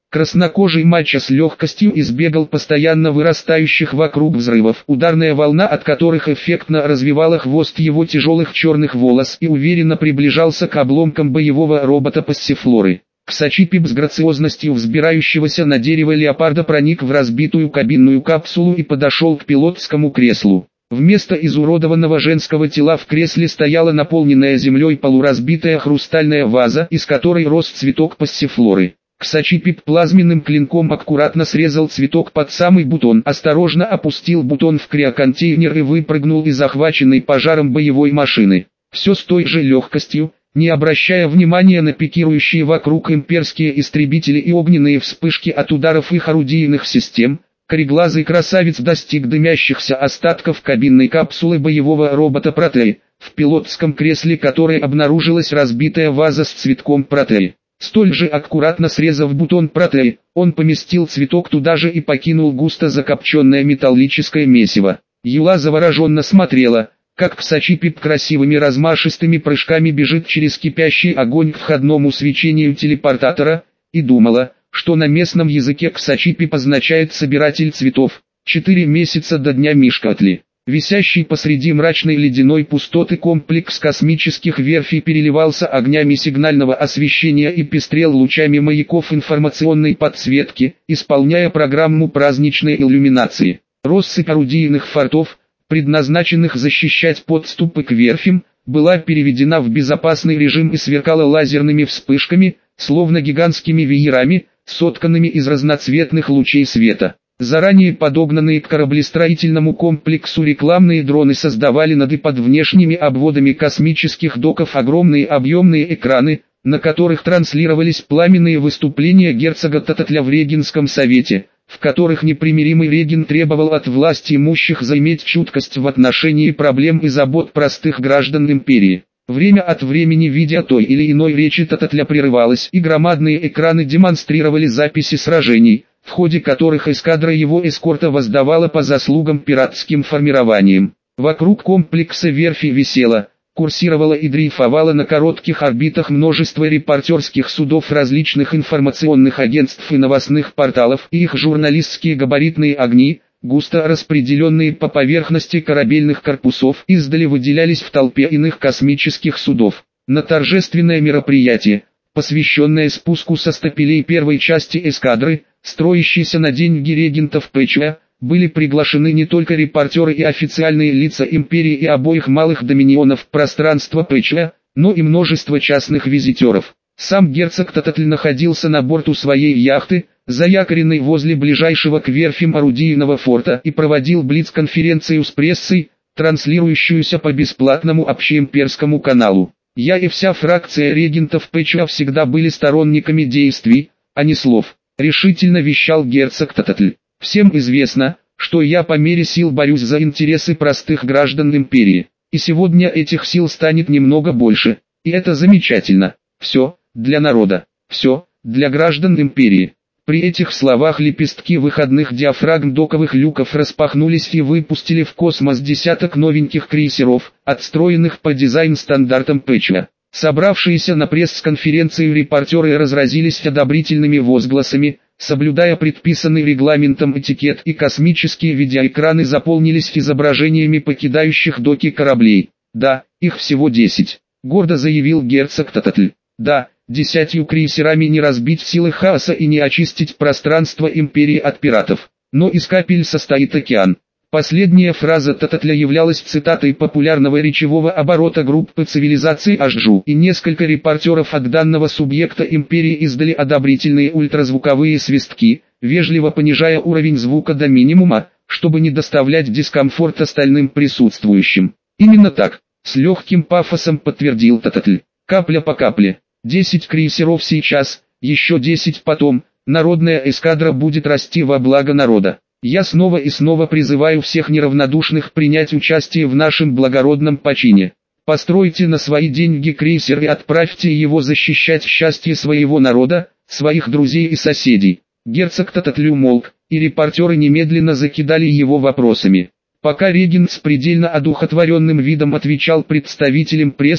Краснокожий мачо с легкостью избегал постоянно вырастающих вокруг взрывов, ударная волна от которых эффектно развивала хвост его тяжелых черных волос, и уверенно приближался к обломкам боевого робота Пассифлоры. Ксачипип с грациозностью взбирающегося на дерево леопарда проник в разбитую кабинную капсулу и подошел к пилотскому креслу. Вместо изуродованного женского тела в кресле стояла наполненная землей полуразбитая хрустальная ваза, из которой рос цветок Пассифлоры. Ксачипип плазменным клинком аккуратно срезал цветок под самый бутон, осторожно опустил бутон в криоконтейнер и выпрыгнул из захваченной пожаром боевой машины. Все с той же легкостью, не обращая внимания на пикирующие вокруг имперские истребители и огненные вспышки от ударов их орудийных систем, кореглазый красавец достиг дымящихся остатков кабинной капсулы боевого робота Протеи, в пилотском кресле которой обнаружилась разбитая ваза с цветком Протеи. Столь же аккуратно срезав бутон Протеи, он поместил цветок туда же и покинул густо закопченное металлическое месиво. Юла завороженно смотрела, как Ксачипип красивыми размашистыми прыжками бежит через кипящий огонь к входному свечению телепортатора, и думала, что на местном языке Ксачипип означает «собиратель цветов». Четыре месяца до дня Мишкатли. Висящий посреди мрачной ледяной пустоты комплекс космических верфей переливался огнями сигнального освещения и пестрел лучами маяков информационной подсветки, исполняя программу праздничной иллюминации. Россыпь орудийных фортов, предназначенных защищать подступы к верфям, была переведена в безопасный режим и сверкала лазерными вспышками, словно гигантскими веерами, сотканными из разноцветных лучей света. Заранее подогнанные к кораблестроительному комплексу рекламные дроны создавали над и под внешними обводами космических доков огромные объемные экраны, на которых транслировались пламенные выступления герцога Тататля в Регенском совете, в которых непримиримый Реген требовал от власти имущих заиметь чуткость в отношении проблем и забот простых граждан империи. Время от времени видео той или иной речи Тататля прерывалось, и громадные экраны демонстрировали записи сражений, в ходе которых эскадра его эскорта воздавала по заслугам пиратским формированиям. Вокруг комплекса верфи висело, курсировало и дрейфовало на коротких орбитах множество репортерских судов различных информационных агентств и новостных порталов, и их журналистские габаритные огни, густо распределенные по поверхности корабельных корпусов, издали выделялись в толпе иных космических судов. На торжественное мероприятие, посвященное спуску со стапелей первой части эскадры, строящейся на деньги регентов Пэчуа, были приглашены не только репортеры и официальные лица империи и обоих малых доминионов пространства Пэчуа, но и множество частных визитеров. Сам герцог Тататль находился на борту своей яхты, заякоренной возле ближайшего к верфям орудийного форта, и проводил блиц-конференцию с прессой, транслирующуюся по бесплатному общеимперскому каналу. Я и вся фракция регентов Пэчуа всегда были сторонниками действий, а не слов, решительно вещал герцог Тататль. Всем известно, что я по мере сил борюсь за интересы простых граждан империи, и сегодня этих сил станет немного больше, и это замечательно. Все для народа, все для граждан империи. При этих словах лепестки выходных диафрагм доковых люков распахнулись и выпустили в космос десяток новеньких крейсеров, отстроенных по дизайн-стандартам Пэчуа. Собравшиеся на пресс-конференции репортеры разразились одобрительными возгласами, соблюдая предписанный регламентом этикет, и космические видеоэкраны заполнились изображениями покидающих доки кораблей. Да, их всего десять, гордо заявил герцог Тататль. Да, десятью крейсерами не разбить силы хаоса и не очистить пространство империи от пиратов. Но из капель состоит океан. Последняя фраза Тататля являлась цитатой популярного речевого оборота группы цивилизаций Ашджу, и несколько репортеров от данного субъекта империи издали одобрительные ультразвуковые свистки, вежливо понижая уровень звука до минимума, чтобы не доставлять дискомфорт остальным присутствующим. Именно так, с легким пафосом подтвердил Тататль. Капля по капле. Десять крейсеров сейчас, еще десять потом, народная эскадра будет расти во благо народа. Я снова и снова призываю всех неравнодушных принять участие в нашем благородном почине. Постройте на свои деньги крейсер и отправьте его защищать счастье своего народа, своих друзей и соседей. Герцог Тататль умолк, и репортеры немедленно закидали его вопросами. Пока регент с предельно одухотворенным видом отвечал представителям прессы,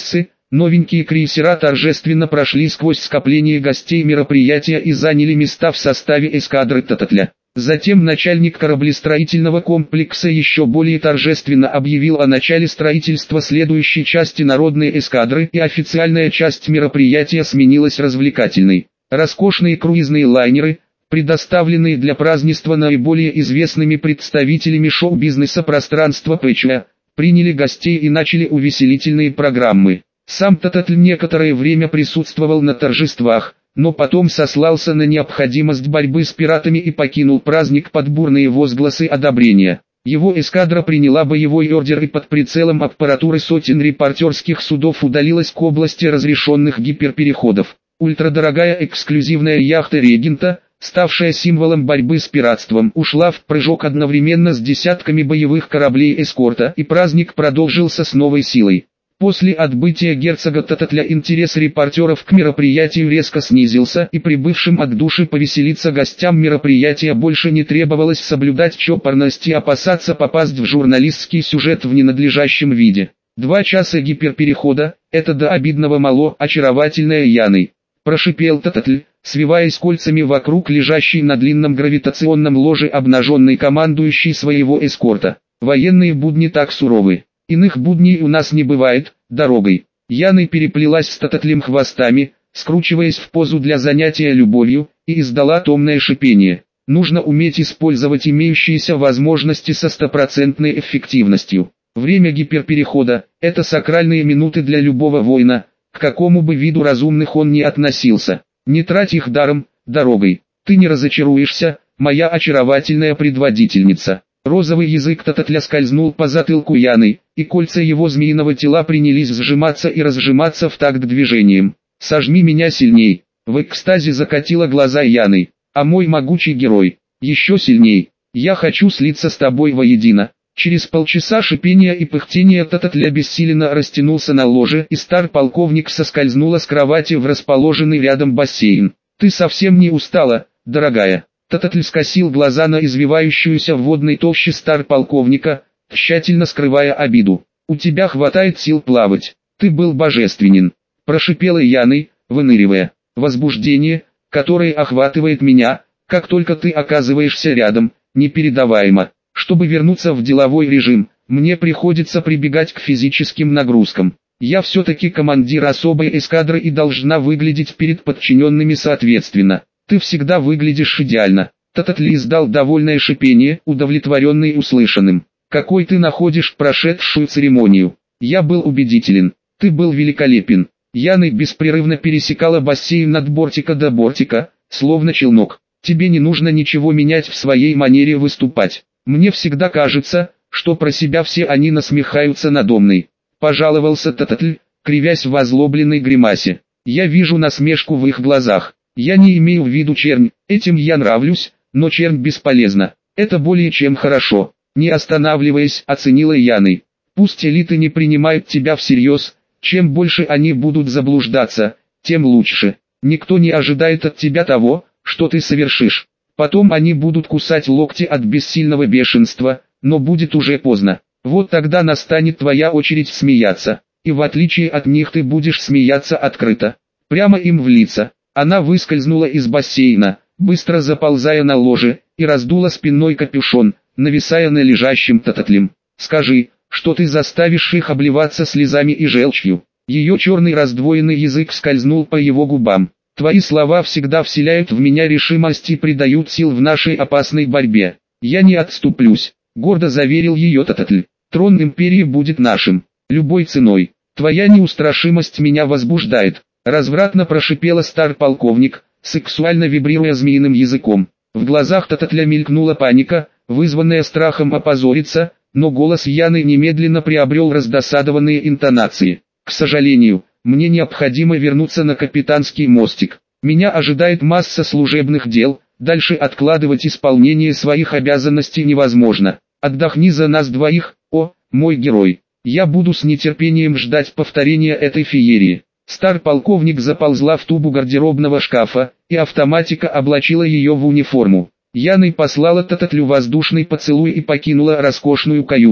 Новенькие крейсера торжественно прошли сквозь скопление гостей мероприятия и заняли места в составе эскадры Тататля. Затем начальник кораблестроительного комплекса еще более торжественно объявил о начале строительства следующей части народной эскадры, и официальная часть мероприятия сменилась развлекательной. Роскошные круизные лайнеры, предоставленные для празднества наиболее известными представителями шоу-бизнеса пространства ПЧА, приняли гостей и начали увеселительные программы. Сам Тататль некоторое время присутствовал на торжествах, но потом сослался на необходимость борьбы с пиратами и покинул праздник под бурные возгласы одобрения. Его эскадра приняла боевой ордер и под прицелом аппаратуры сотен репортерских судов удалилась к области разрешенных гиперпереходов. Ультрадорогая эксклюзивная яхта «Регента», ставшая символом борьбы с пиратством, ушла в прыжок одновременно с десятками боевых кораблей эскорта, и праздник продолжился с новой силой. После отбытия герцога Тататля интерес репортеров к мероприятию резко снизился, и прибывшим от души повеселиться гостям мероприятия больше не требовалось соблюдать чопорность и опасаться попасть в журналистский сюжет в ненадлежащем виде. Два часа гиперперехода – это до обидного мало очаровательная Яной. Прошипел Тататль, свиваясь кольцами вокруг лежащей на длинном гравитационном ложе обнаженной командующей своего эскорта. Военные будни так суровы. Иных будней у нас не бывает, дорогой. Яной переплелась с Тататлем хвостами, скручиваясь в позу для занятия любовью, и издала томное шипение. Нужно уметь использовать имеющиеся возможности со стопроцентной эффективностью. Время гиперперехода – это сакральные минуты для любого воина, к какому бы виду разумных он ни относился. Не трать их даром, дорогой. Ты не разочаруешься, моя очаровательная предводительница. Розовый язык Тататля скользнул по затылку Яны, и кольца его змеиного тела принялись сжиматься и разжиматься в такт движением. «Сожми меня сильней!» В экстазе закатила глаза Яны. «А мой могучий герой, еще сильней! Я хочу слиться с тобой воедино!» Через полчаса шипения и пыхтения Тататль обессиленно растянулся на ложе, и стар-полковник соскользнула с кровати в расположенный рядом бассейн. «Ты совсем не устала, дорогая?» Тататль скосил глаза на извивающуюся в водной толще стар-полковника, тщательно скрывая обиду. «У тебя хватает сил плавать. Ты был божественен», – прошипела Яной, выныривая. «Возбуждение, которое охватывает меня, как только ты оказываешься рядом, непередаваемо. Чтобы вернуться в деловой режим, мне приходится прибегать к физическим нагрузкам. Я все-таки командир особой эскадры и должна выглядеть перед подчиненными соответственно. Ты всегда выглядишь идеально». Тататль издал довольное шипение, удовлетворенный услышанным. «Какой ты находишь прошедшую церемонию? Я был убедителен. Ты был великолепен». Яна беспрерывно пересекала бассейн от бортика до бортика, словно челнок. «Тебе не нужно ничего менять в своей манере выступать. Мне всегда кажется, что про себя все они насмехаются надо мной», – пожаловался Тататль, кривясь в озлобленной гримасе. «Я вижу насмешку в их глазах. Я не имею в виду чернь, этим я нравлюсь, но чернь бесполезна. Это более чем хорошо». Не останавливаясь, оценила Яна. «Пусть элиты не принимают тебя всерьез, чем больше они будут заблуждаться, тем лучше. Никто не ожидает от тебя того, что ты совершишь. Потом они будут кусать локти от бессильного бешенства, но будет уже поздно. Вот тогда настанет твоя очередь смеяться, и в отличие от них ты будешь смеяться открыто, прямо им в лица». Она выскользнула из бассейна, быстро заползая на ложе, и раздула спинной капюшон, нависая на лежащем Тататлем. «Скажи, что ты заставишь их обливаться слезами и желчью». Ее черный раздвоенный язык скользнул по его губам. «Твои слова всегда вселяют в меня решимость и придают сил в нашей опасной борьбе. Я не отступлюсь», — гордо заверил ее Тататль. «Трон империи будет нашим, любой ценой. Твоя неустрашимость меня возбуждает», — развратно прошипела стар-полковник, сексуально вибрируя змеиным языком. В глазах Тататля мелькнула паника, вызванная страхом опозориться, но голос Яны немедленно приобрел раздосадованные интонации. «К сожалению, мне необходимо вернуться на капитанский мостик. Меня ожидает масса служебных дел, дальше откладывать исполнение своих обязанностей невозможно. Отдохни за нас двоих, о, мой герой. Я буду с нетерпением ждать повторения этой феерии». Стар-полковник заползла в тубу гардеробного шкафа, и автоматика облачила ее в униформу. Яна послала Тататлю воздушный поцелуй и покинула роскошную каюту.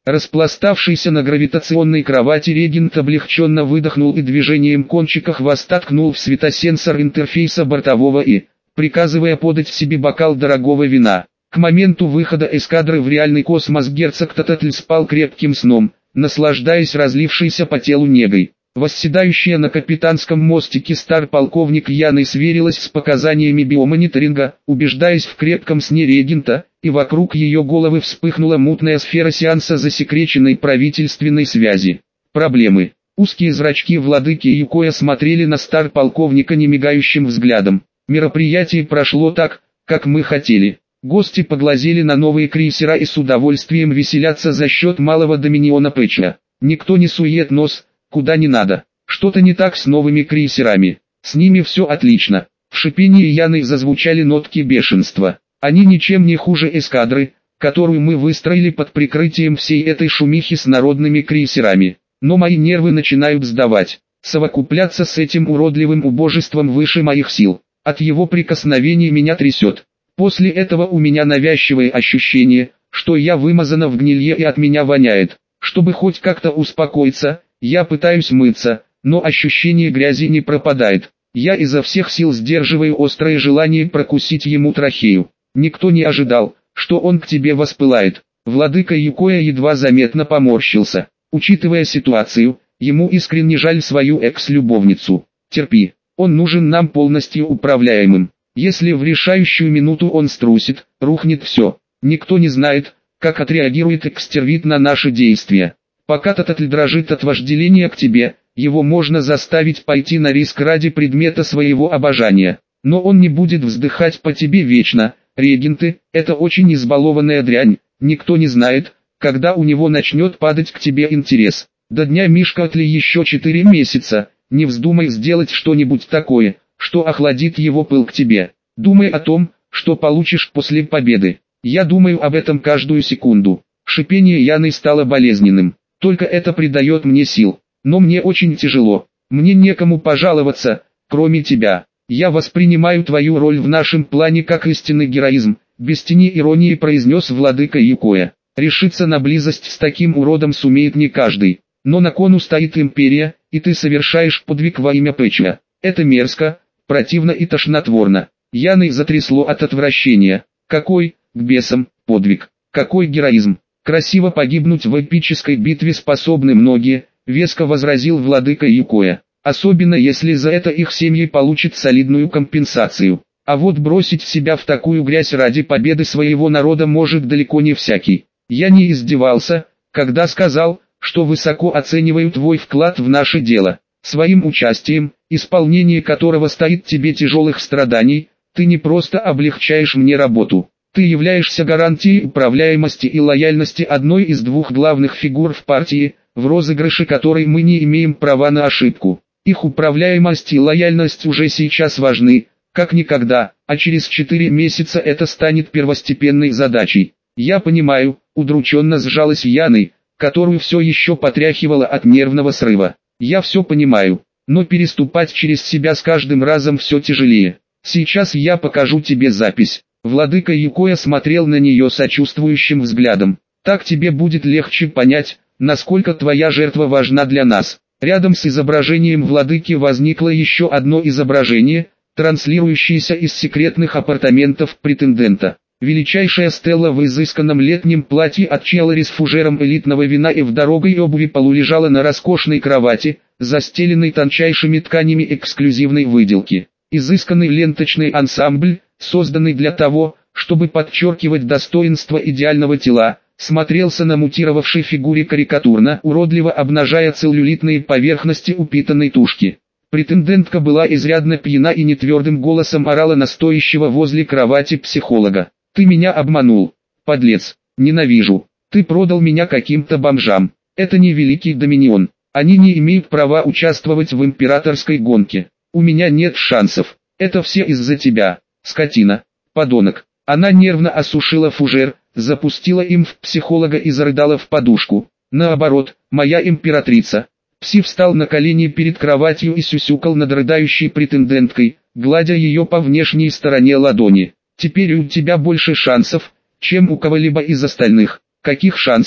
Распластавшийся на гравитационной кровати регент облегченно выдохнул и движением кончика хвоста ткнул в светосенсор интерфейса бортового И, приказывая подать себе бокал дорогого вина. К моменту выхода эскадры в реальный космос герцог Тататль спал крепким сном, наслаждаясь разлившейся по телу негой. Восседающая на капитанском мостике стар-полковник Яной сверилась с показаниями биомониторинга, убеждаясь в крепком сне регента, и вокруг ее головы вспыхнула мутная сфера сеанса засекреченной правительственной связи. Проблемы. Узкие зрачки владыки Юкоя смотрели на стар-полковника немигающим взглядом. Мероприятие прошло так, как мы хотели. Гости поглазели на новые крейсера и с удовольствием веселятся за счет малого доминиона Пэтча. Никто не сует нос куда не надо. Что-то не так с новыми крейсерами. С ними все отлично. В шипении Яны зазвучали нотки бешенства. Они ничем не хуже эскадры, которую мы выстроили под прикрытием всей этой шумихи с народными крейсерами. Но мои нервы начинают сдавать. Совокупляться с этим уродливым убожеством выше моих сил. От его прикосновений меня трясет. После этого у меня навязчивое ощущение, что я вымазана в гнилье и от меня воняет. Чтобы хоть как-то успокоиться, я пытаюсь мыться, но ощущение грязи не пропадает. Я изо всех сил сдерживаю острое желание прокусить ему трахею. Никто не ожидал, что он к тебе воспылает. Владыка Юкоя едва заметно поморщился. Учитывая ситуацию, ему искренне жаль свою экс-любовницу. Терпи, он нужен нам полностью управляемым. Если в решающую минуту он струсит, рухнет все. Никто не знает, как отреагирует экстервит на наши действия. Пока Тататль дрожит от вожделения к тебе, его можно заставить пойти на риск ради предмета своего обожания. Но он не будет вздыхать по тебе вечно. Регенты – это очень избалованная дрянь. Никто не знает, когда у него начнет падать к тебе интерес. До дня Мишкатли еще четыре месяца. Не вздумай сделать что-нибудь такое, что охладит его пыл к тебе. Думай о том, что получишь после победы. Я думаю об этом каждую секунду. Шипение Яны стало болезненным. Только это придает мне сил. Но мне очень тяжело. Мне некому пожаловаться, кроме тебя. Я воспринимаю твою роль в нашем плане как истинный героизм, без тени иронии произнес владыка Юкоя. Решиться на близость с таким уродом сумеет не каждый. Но на кону стоит империя, и ты совершаешь подвиг во имя Пэтча. Это мерзко, противно и тошнотворно. Яной затрясло от отвращения. Какой, к бесам, подвиг? Какой героизм? Красиво погибнуть в эпической битве способны многие, веско возразил владыка Юкоя. Особенно если за это их семьи получат солидную компенсацию. А вот бросить себя в такую грязь ради победы своего народа может далеко не всякий. Я не издевался, когда сказал, что высоко оцениваю твой вклад в наше дело. Своим участием, исполнение которого стоит тебе тяжелых страданий, ты не просто облегчаешь мне работу. Ты являешься гарантией управляемости и лояльности одной из двух главных фигур в партии, в розыгрыше которой мы не имеем права на ошибку. Их управляемость и лояльность уже сейчас важны, как никогда, а через четыре месяца это станет первостепенной задачей. Я понимаю, удрученно сжалась Яной, которую все еще потряхивало от нервного срыва. Я все понимаю, но переступать через себя с каждым разом все тяжелее. Сейчас я покажу тебе запись. Владыка Юкоя смотрел на нее сочувствующим взглядом. Так тебе будет легче понять, насколько твоя жертва важна для нас. Рядом с изображением владыки возникло еще одно изображение, транслирующееся из секретных апартаментов претендента. Величайшая Стелла в изысканном летнем платье от Челлари с фужером элитного вина и в дорогой обуви полулежала на роскошной кровати, застеленной тончайшими тканями эксклюзивной выделки. Изысканный ленточный ансамбль, созданный для того, чтобы подчеркивать достоинство идеального тела, смотрелся на мутировавшей фигуре карикатурно, уродливо обнажая целлюлитные поверхности упитанной тушки. Претендентка была изрядно пьяна и нетвердым голосом орала на стоящего возле кровати психолога. «Ты меня обманул, подлец, ненавижу, ты продал меня каким-то бомжам, это не Великий Доминион, они не имеют права участвовать в императорской гонке, у меня нет шансов, это все из-за тебя, скотина, подонок». Она нервно осушила фужер, запустила им в психолога и зарыдала в подушку. «Наоборот, моя императрица». Пси встал на колени перед кроватью и сюсюкал над рыдающей претенденткой, гладя ее по внешней стороне ладони. «Теперь у тебя больше шансов, чем у кого-либо из остальных». «Каких шансов?»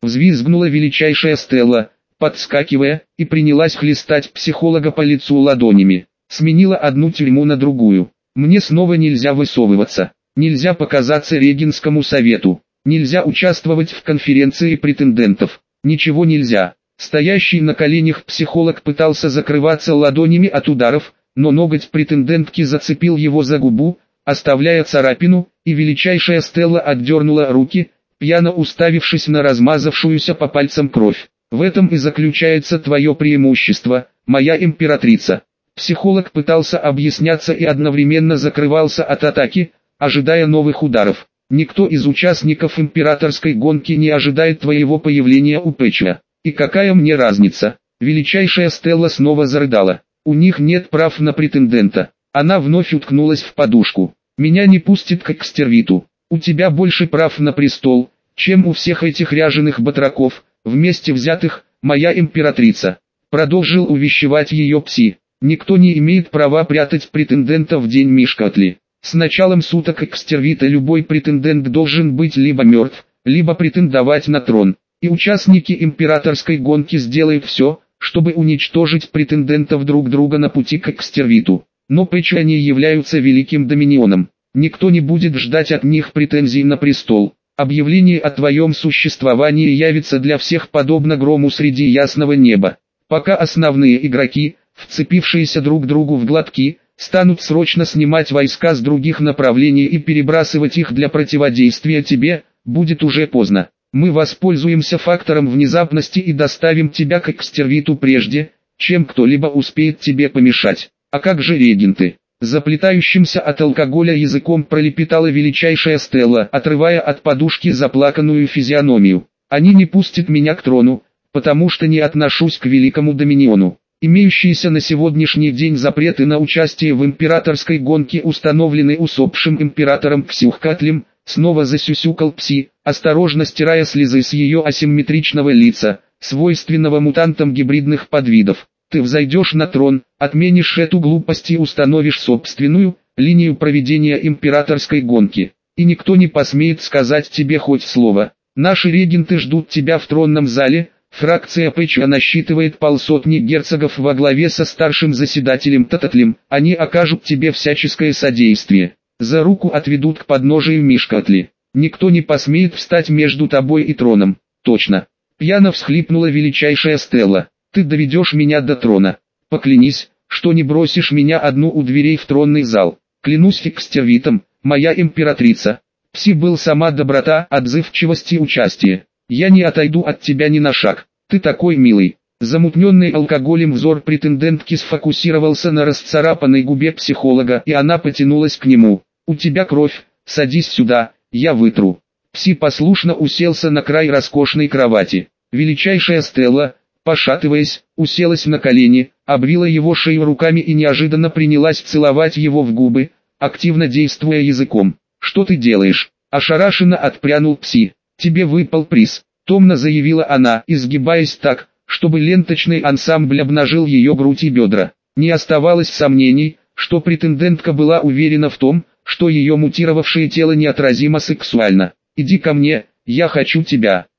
Взвизгнула величайшая Стелла, подскакивая, и принялась хлестать психолога по лицу ладонями. Сменила одну тюрьму на другую. Мне снова нельзя высовываться. Нельзя показаться Регенскому совету. Нельзя участвовать в конференции претендентов. Ничего нельзя. Стоящий на коленях психолог пытался закрываться ладонями от ударов, но ноготь претендентки зацепил его за губу, оставляя царапину, и величайшая Стелла отдернула руки, пьяно уставившись на размазавшуюся по пальцам кровь. В этом и заключается твое преимущество, моя императрица. Психолог пытался объясняться и одновременно закрывался от атаки, ожидая новых ударов. Никто из участников императорской гонки не ожидает твоего появления у Пэтча. И какая мне разница? Величайшая Стелла снова зарыдала. У них нет прав на претендента. Она вновь уткнулась в подушку. Меня не пустит как к стервиту. У тебя больше прав на престол, чем у всех этих ряженых батраков, вместе взятых, моя императрица. Продолжил увещевать ее Пси. Никто не имеет права прятать претендента в день Мишкатли. С началом суток экстервита любой претендент должен быть либо мертв, либо претендовать на трон. И участники императорской гонки сделают все, чтобы уничтожить претендентов друг друга на пути к экстервиту. Но Пэтчи они являются великим доминионом. Никто не будет ждать от них претензий на престол. Объявление о твоем существовании явится для всех подобно грому среди ясного неба. Пока основные игроки, вцепившиеся друг другу в глотки, станут срочно снимать войска с других направлений и перебрасывать их для противодействия тебе, будет уже поздно. Мы воспользуемся фактором внезапности и доставим тебя к экстервиту прежде, чем кто-либо успеет тебе помешать. А как же регенты? Заплетающимся от алкоголя языком пролепетала величайшая Стелла, отрывая от подушки заплаканную физиономию. Они не пустят меня к трону, потому что не отношусь к великому доминиону. Имеющиеся на сегодняшний день запреты на участие в императорской гонке установлены усопшим императором Ксюхкатлем, снова засюсюкал Пси, осторожно стирая слезы с ее асимметричного лица, свойственного мутантам гибридных подвидов. Ты взойдешь на трон, отменишь эту глупость и установишь собственную линию проведения императорской гонки. И никто не посмеет сказать тебе хоть слово. Наши регенты ждут тебя в тронном зале. Фракция Пэтча насчитывает полсотни герцогов во главе со старшим заседателем Тататлем. Они окажут тебе всяческое содействие. За руку отведут к подножию Мишкатли. Никто не посмеет встать между тобой и троном. Точно. Пьяно всхлипнула величайшая Стелла. Ты доведешь меня до трона. Поклянись, что не бросишь меня одну у дверей в тронный зал. Клянусь экстервитом, моя императрица. Пси был сама доброта, отзывчивость и участие. Я не отойду от тебя ни на шаг. Ты такой милый. Замутненный алкоголем взор претендентки сфокусировался на расцарапанной губе психолога, и она потянулась к нему. У тебя кровь, садись сюда, я вытру. Пси послушно уселся на край роскошной кровати. Величайшая Стелла, пошатываясь, уселась на колени, обвила его шею руками и неожиданно принялась целовать его в губы, активно действуя языком. «Что ты делаешь?» – ошарашенно отпрянул Пси. «Тебе выпал приз», – томно заявила она, изгибаясь так, чтобы ленточный ансамбль обнажил ее грудь и бедра. Не оставалось сомнений, что претендентка была уверена в том, что ее мутировавшее тело неотразимо сексуально. «Иди ко мне, я хочу тебя».